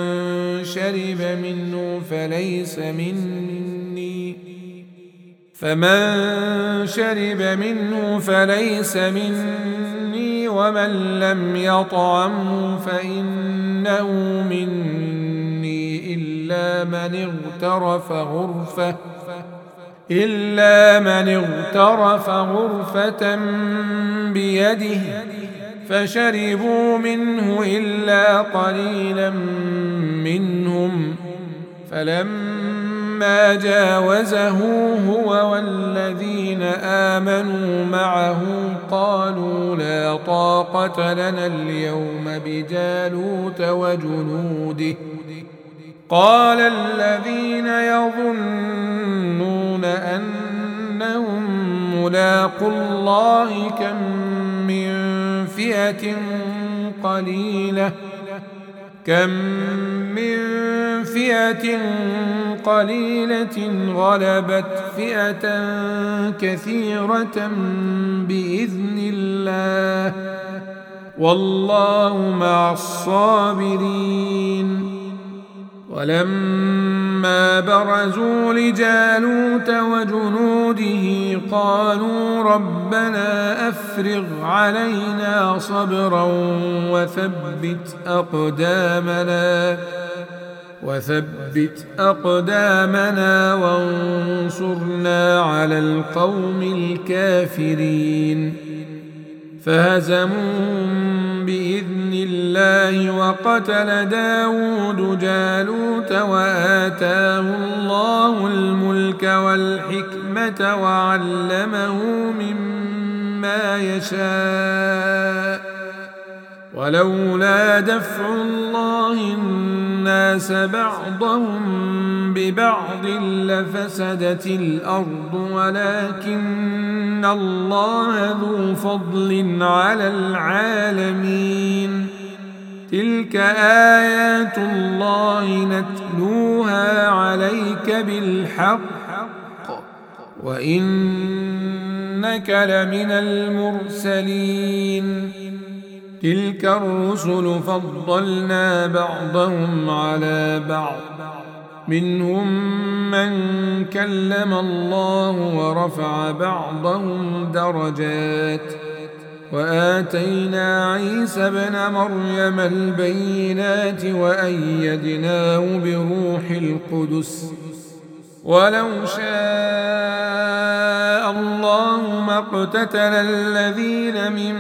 شرب منه فليس مني ومن لم يطعمه فإنه مني إلا من اغترف غرفة بيده فشربوا منه إلا قليلا منهم. فلما جاوزه هو والذين آمنوا معه قالوا لا طاقة لنا اليوم بجالوت وجنوده. قال الذين يظنون أنهم ملاقو الله كم من فئة قليلة غلبت فئة كثيرة بإذن الله والله مع الصابرين. ولما برزوا لجالوت وجنوده قالوا ربنا أفرغ علينا صبرا وثبت أقدامنا وانصرنا على القوم الكافرين. فهزموهم بإذن الله وقتل داود جالوت وآتاه الله الملك والحكمة وعلمه مما يشاء ولولا دفع الله الناس بعضهم ببعض لفسدت الأرض ولكن الله ذو فضل على العالمين. تلك آيات الله نتلوها عليك بالحق وإنك لمن المرسلين. تلك الرسل فضلنا بعضهم على بعض منهم من كلم الله ورفع بعضهم درجات وآتينا عيسى ابن مريم البينات وأيدناه بروح القدس ولو شاء الله ما اقتتل الذين من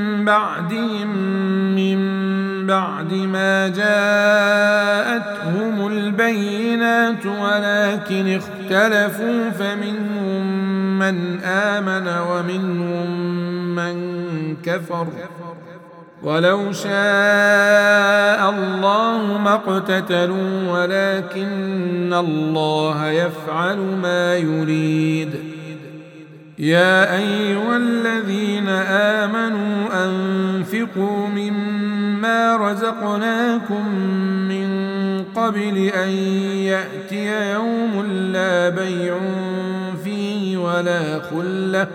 بعد ما جاءتهم البينات ولكن اختلفوا فمنهم من آمن ومنهم من كفر ولو شاء الله ما اقتتلوا ولكن الله يفعل ما يريد. يا أيها الذين آمنوا أنفقوا مما رزقناكم من قبل أن يأتي يوم لا بيع فيه ولا خلة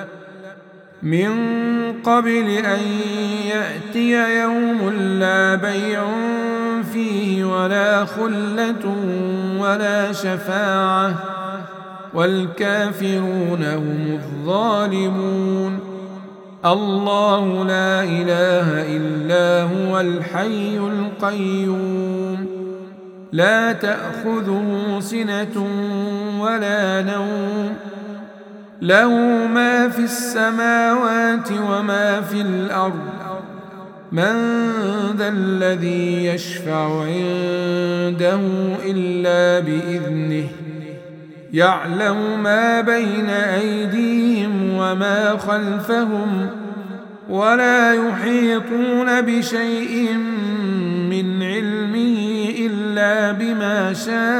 ولا شفاعة والكافرون هم الظالمون. الله لا إله إلا هو الحي القيوم لا تأخذه سنة ولا نوم له ما في السماوات وما في الأرض من ذا الذي يشفع عنده إلا بإذنه يعلم ما بين أيديهم وما خلفهم ولا يحيطون بشيء من علمه إلا بما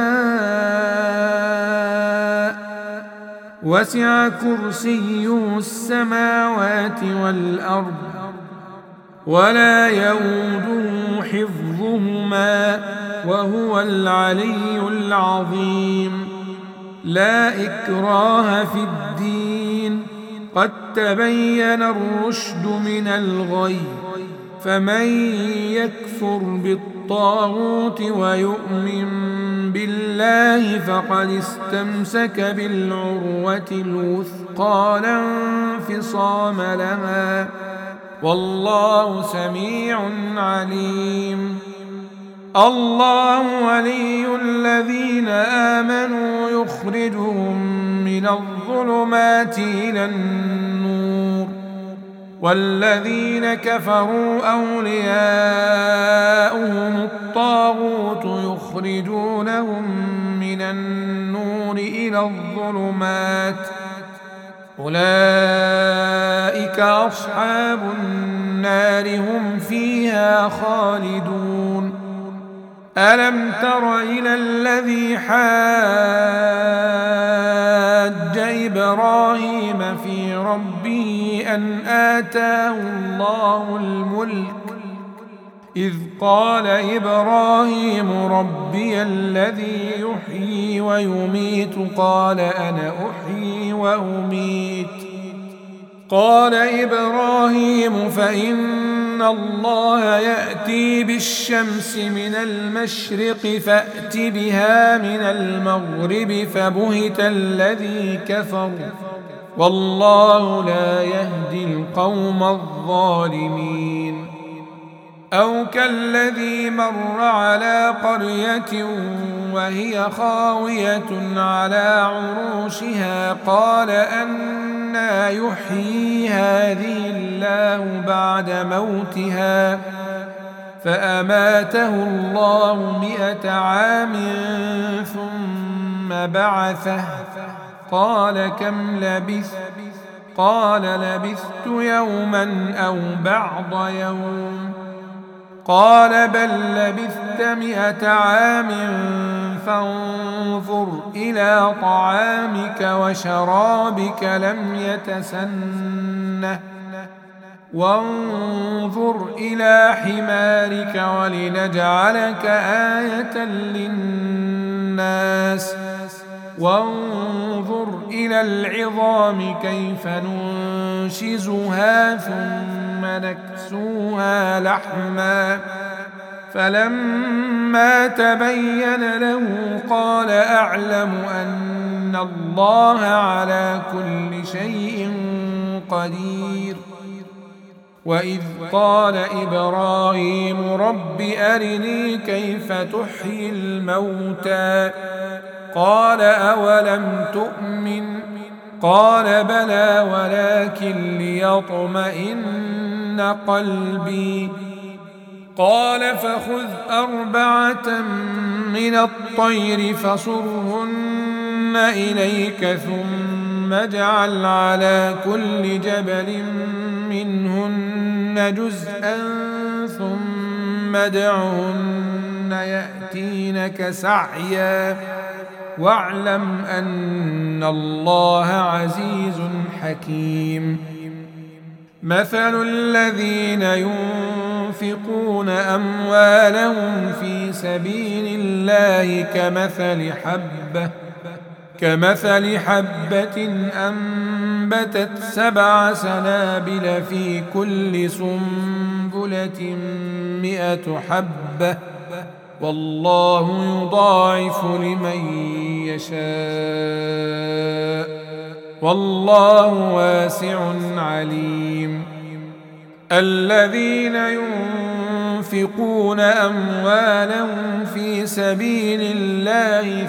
شاء وسع كرسيه السماوات والأرض ولا يؤوده حفظهما وهو العلي العظيم لا إكراه في الدين قد تبين الرشد من الغي فمن يكفر بالطاغوت ويؤمن بالله فقد استمسك بالعروة الوثقى لا انفصام لها والله سميع عليم الله ولي الذين آمنوا يخرجهم من الظلمات إلى النور والذين كفروا أولياؤهم الطاغوت يخرجونهم من النور إلى الظلمات أولئك أصحاب النار هم فيها خالدون ألم تر إلى الذي حاج إبراهيم في ربه أن آتاه الله الملك إذ قال إبراهيم ربي الذي يحيي ويميت قال أنا أحيي وأميت قال إبراهيم فإن الله يأتي بالشمس من المشرق فأت بها من المغرب فبهت الذي كفر والله لا يهدي القوم الظالمين أو كالذي مر على قرية وهي خاوية على عروشها قال أنى يحيي هذه الله بعد موتها فأماته الله 100 عام ثم بعثه قال كم لبثت قال لبثت يوما أو بعض يوم قال بل لبثت 100 عام فانظر إلى طعامك وشرابك لم يتسنه وانظر إلى حمارك ولنجعلك آية للناس وانظر إلى العظام كيف ننشزها ثم نكسوها لحما فلما تبين له قال أعلم أن الله على كل شيء قدير وإذ قال إبراهيم رب أرني كيف تحيي الموتى قال أولم تؤمن قال بلى ولكن ليطمئن قلبي قال فخذ 4 من الطير فصرهن إليك ثم اجعل على كل جبل منهن جزءا ثم ادعهن يأتينك سعيا واعلم أن الله عزيز حكيم مثل الذين ينفقون أموالهم في سبيل الله كمثل حبة أنبتت 7 سنابل في كل سنبلة 100 حبة والله يضاعف لمن يشاء والله واسع عليم الذين ينفقون أموالهم في سبيل الله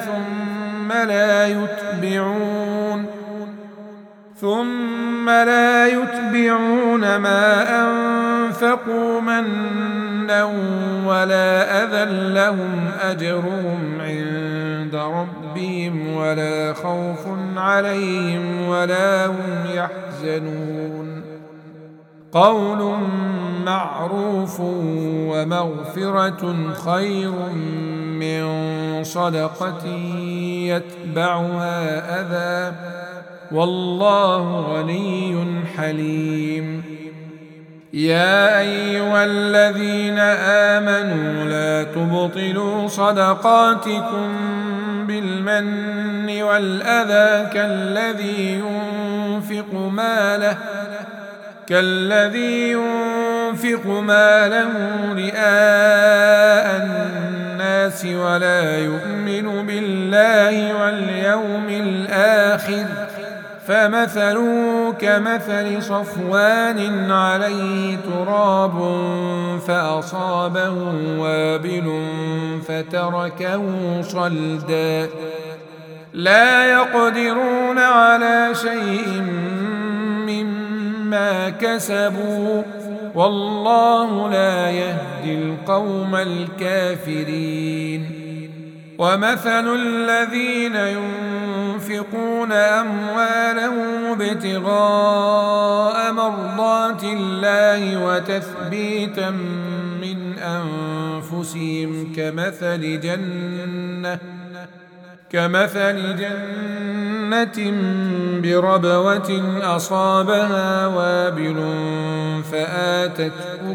ثم لا يتبعون ما أنفقوا منا ولا أذى لهم أجرهم عند ربهم ولا خوف عليهم ولا هم يحزنون قول معروف ومغفرة خير من صدقة يتبعها أذى والله غني حليم يا أيها الذين آمنوا لا تبطلوا صدقاتكم بالمن والأذى كالذي ينفق ماله رئاء الناس ولا يؤمن بالله واليوم الآخر فمثله كمثل صفوان عليه تراب فأصابه وابل فتركه صلدا لا يقدرون على شيء مما كسبوا والله لا يهدي القوم الكافرين ومثل الذين ينفقون أموالهم ابتغاء مرضات الله وتثبيتا من أنفسهم كمثل جنة بربوة أصابها وابل فآتت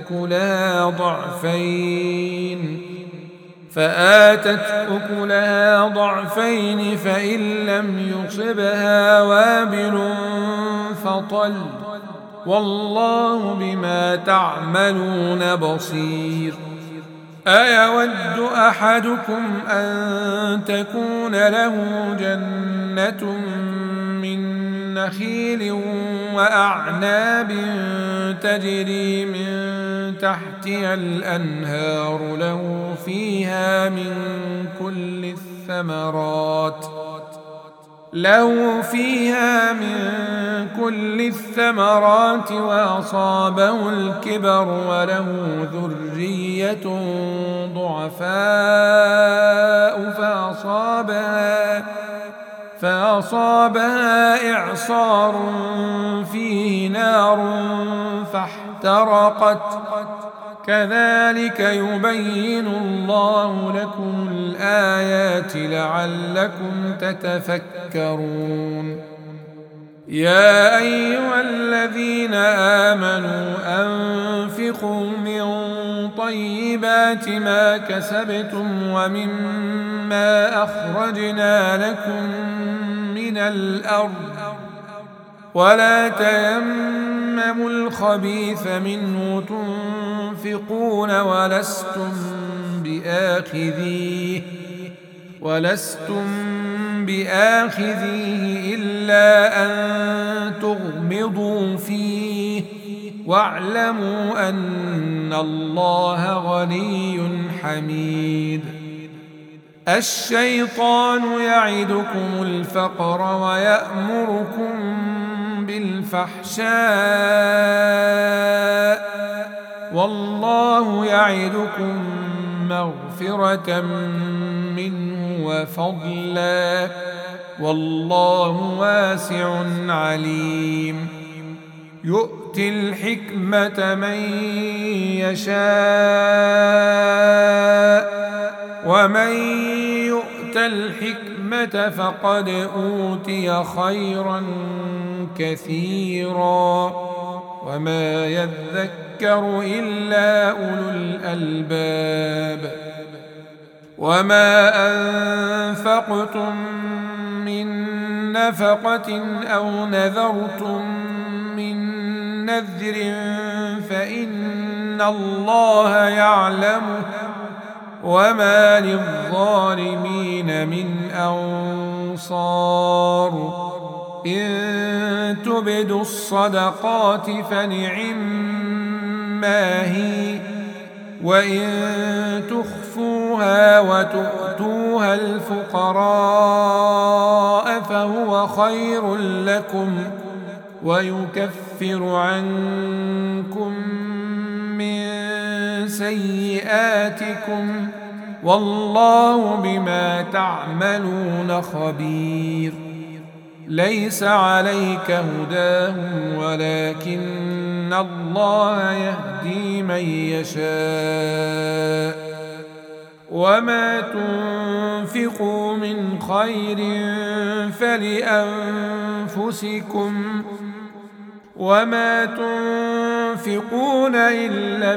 أكلها ضعفين فإن لم يصبها وابل فطل والله بما تعملون بصير أيود أحدكم أن تكون له جنة من نخيل وأعناب تجري من تحتها الأنهار له فيها من كل الثمرات وأصابه الكبر وله ذرية ضعفاء فأصابها إعصار فيه نار فاحترقت كذلك يبين الله لكم الآيات لعلكم تتفكرون يا أيها الذين آمنوا أنفقوا من طيبات ما كسبتم ومما أخرجنا لكم من الأرض ولا تيمموا الخبيث منه تنفقون ولستم بآخذيه إلا أن تغمضوا فيه واعلموا أن الله غني حميد الشيطان يعدكم الفقر ويأمركم بالفحشاء والله يعدكم مغفرة منه وفضلا والله واسع عليم يؤتي الحكمة من يشاء ومن يؤت الحكمة فقد أوتي خيرا كثيرا وما يذكر إلا أولو الألباب وما أنفقتم من نفقة أو نذرتم من نذر فإن الله يعلمه وما للظالمين من أنصار إن تبدوا الصدقات فنعم ما هي، وإن تخفوها وتؤتوها الفقراء فهو خير لكم ويكفر عنكم من سيئاتكم والله بما تعملون خبير. ليس عليك هداهم ولكن الله يهدي من يشاء وما تنفقوا من خير فلأنفسكم وما تنفقون إلا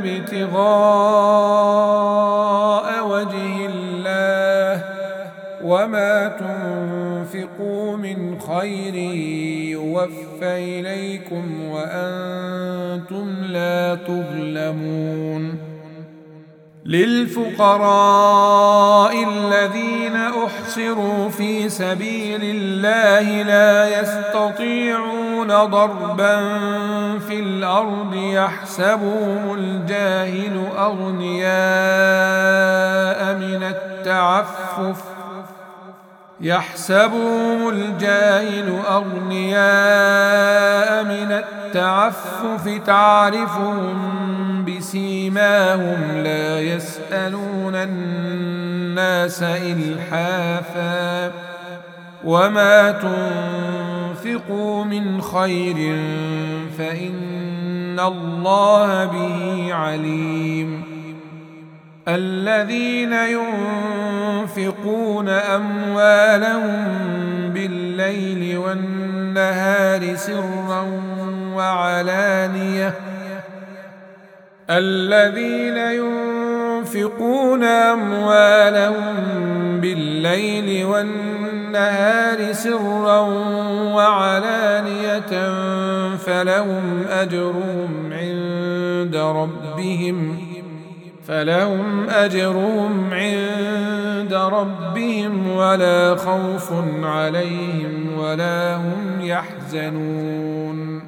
ابتغاء وجه الله وما تنفقوا من خير يوفى إليكم وأنتم لا تظلمون. للفقراء الذين أحصروا في سبيل الله لا يستطيعون ضربا في الأرض يحسبهم الجاهل أغنياء من التعفف تعرفهم بسيماهم لا يسألون الناس إلحافا وما تنفقوا من خير فإن الله به عليم. الذين ينفقون أموالهم بالليل والنهار سرا وعلانية فلهم أجرهم عند ربهم ولا خوف عليهم ولا هم يحزنون.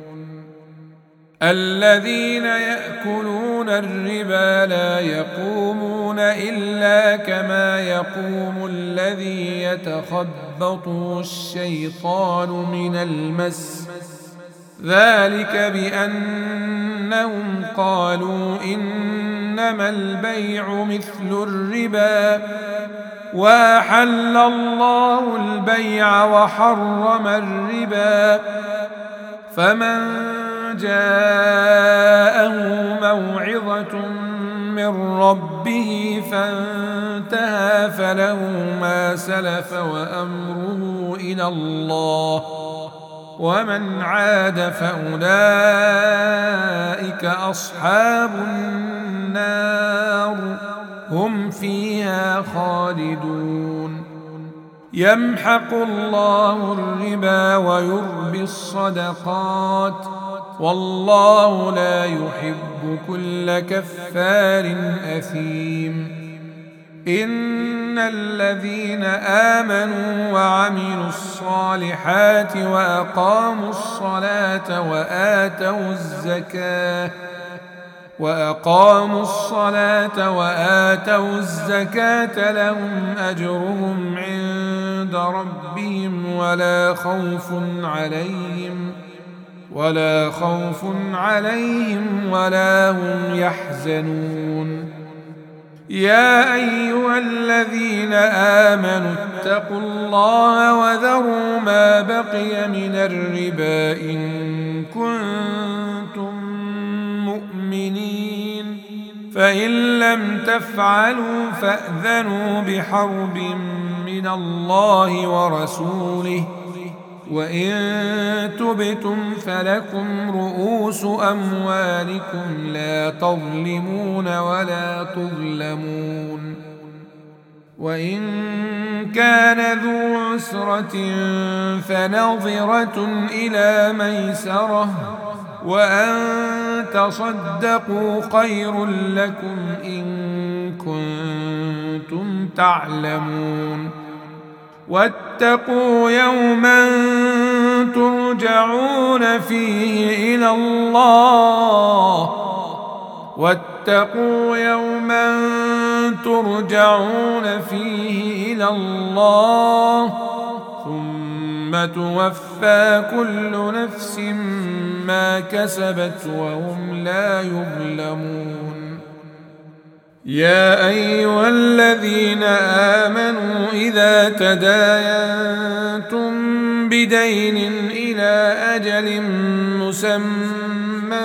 الذين يأكلون الربا لا يقومون إلا كما يقوم الذي يتخبطه الشيطان من المس ذلك بأنهم قالوا إنما البيع مثل الربا وأحل الله البيع وحرم الربا فمن جاءه موعظة من ربه فانتهى فله ما سلف وأمره إلى الله ومن عاد فأولئك أصحاب النار هم فيها خالدون. يمحق الله الربا ويربي الصدقات والله لا يحب كل كفار أثيم. إن الذين آمنوا وعملوا الصالحات وأقاموا الصلاة وآتوا الزكاة لهم أجرهم عند ربهم ولا خوف عليهم ولا هم يحزنون. يا أيها الذين آمنوا اتقوا الله وذروا ما بقي من الربا إن كنتم مؤمنين فإن لم تفعلوا فأذنوا بحرب من الله ورسوله وإن تبتم فلكم رؤوس أموالكم لا تظلمون ولا تظلمون. وإن كان ذو عسرة فنظرة إلى ميسرة وأن تصدقوا خير لكم إن كنتم تعلمون. واتقوا يوما ترجعون فيه إلى الله واتقوا يوما ترجعون فيه إلى الله ثم توفى كل نفس ما كسبت وهم لا يظلمون. يا أيها الذين آمنوا إذا تداينتم بدين إلى أجل مسمى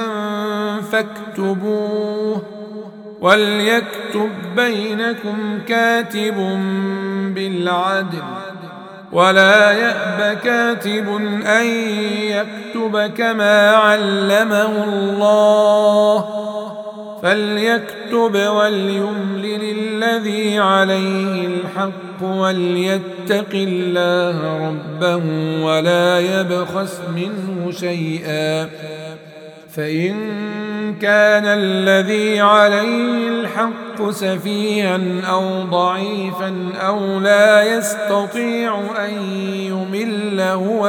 فاكتبوه وليكتب بينكم كاتب بالعدل ولا يأب كاتب أن يكتب كما علمه الله فليكتب وليملل الذي عليه الحق وليتق الله ربه ولا يبخس منه شيئا فإن كان الذي عليه الحق سفيها أو ضعيفا أو لا يستطيع أن يمل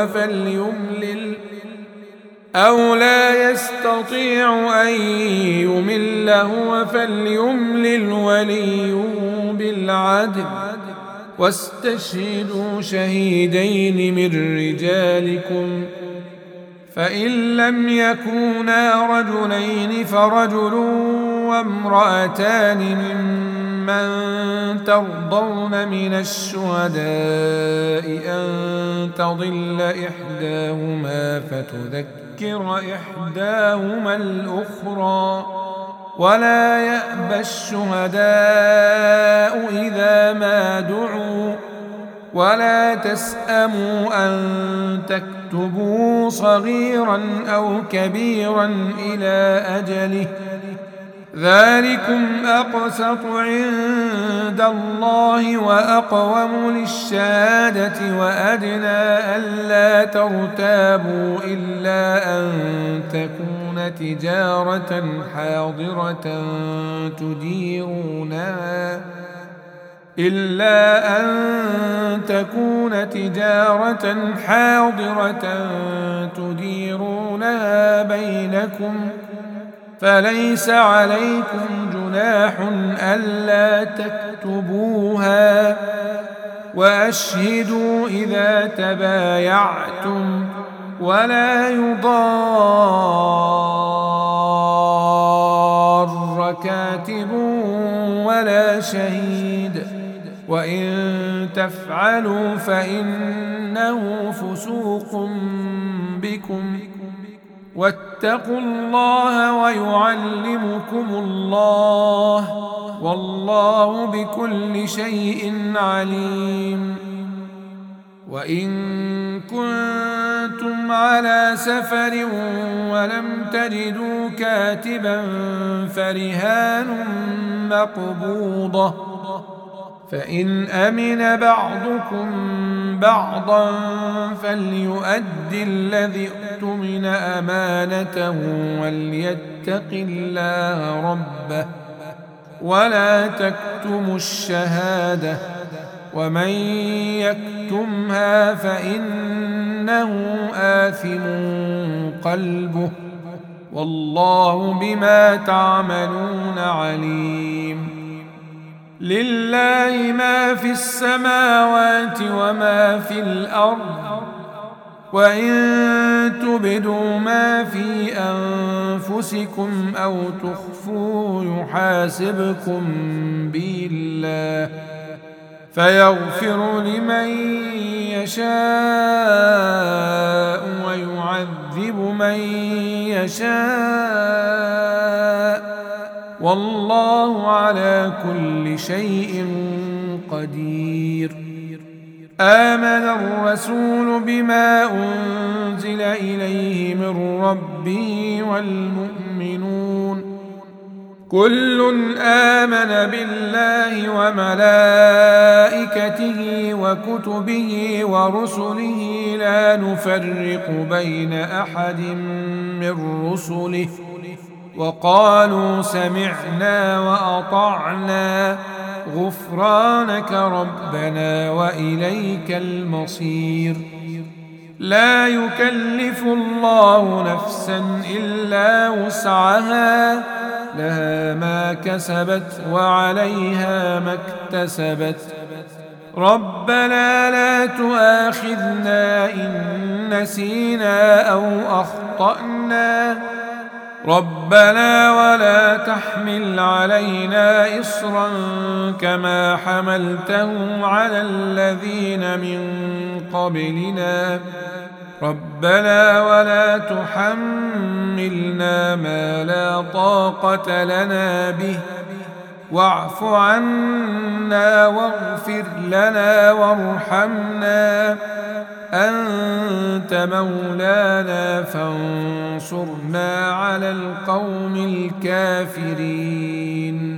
هو فليملل وليه بالعدل واستشهدوا شهيدين من رجالكم فإن لم يكونا رجلين فرجل وامرأتان ممن ترضون من الشهداء أن تضل إحداهما فتذكر إحداهما الأخرى ولا يأبى الشهداء إذا ما دعوا ولا تسأموا أن تكتبوا صغيرا أو كبيرا إلى أجله ذلكم أقسط عند الله وأقوم للشهادة وأدنى ألا ترتابوا إلا أن تكون تجارة حاضرة تديرونها بينكم فليس عليكم جناح ألا تكتبوها وأشهدوا إذا تبايعتم ولا يضار كاتب ولا شهيد وإن تفعلوا فإنه فسوق بكم واتقوا الله ويعلمكم الله والله بكل شيء عليم. وإن كنتم على سفر ولم تجدوا كاتبا فرهان مقبوضة فإن أمن بعضكم بعضا فليؤدي الذي اؤتمن أمانته وليتق الله ربه ولا تكتموا الشهادة ومن يكتمها فإنه آثم قلبه والله بما تعملون عليم. لله ما في السماوات وما في الأرض وإن تبدوا ما في أنفسكم أو تخفوا يحاسبكم به الله فيغفر لمن يشاء ويعذب من يشاء والله على كل شيء قدير. آمن الرسول بما أنزل إليه من ربه والمؤمنون كل آمن بالله وملائكته وكتبه ورسله لا نفرق بين أحد من رسله وقالوا سمعنا وأطعنا غفرانك ربنا وإليك المصير. لا يكلف الله نفسا إلا وسعها لها ما كسبت وعليها ما اكتسبت ربنا لا تؤاخذنا إن نسينا أو أخطأنا ربنا ولا تحمل علينا إصرا كما حملته على الذين من قبلنا ربنا ولا تحملنا ما لا طاقة لنا به واعف عنا واغفر لنا وارحمنا أنت مولانا فانصرنا على القوم الكافرين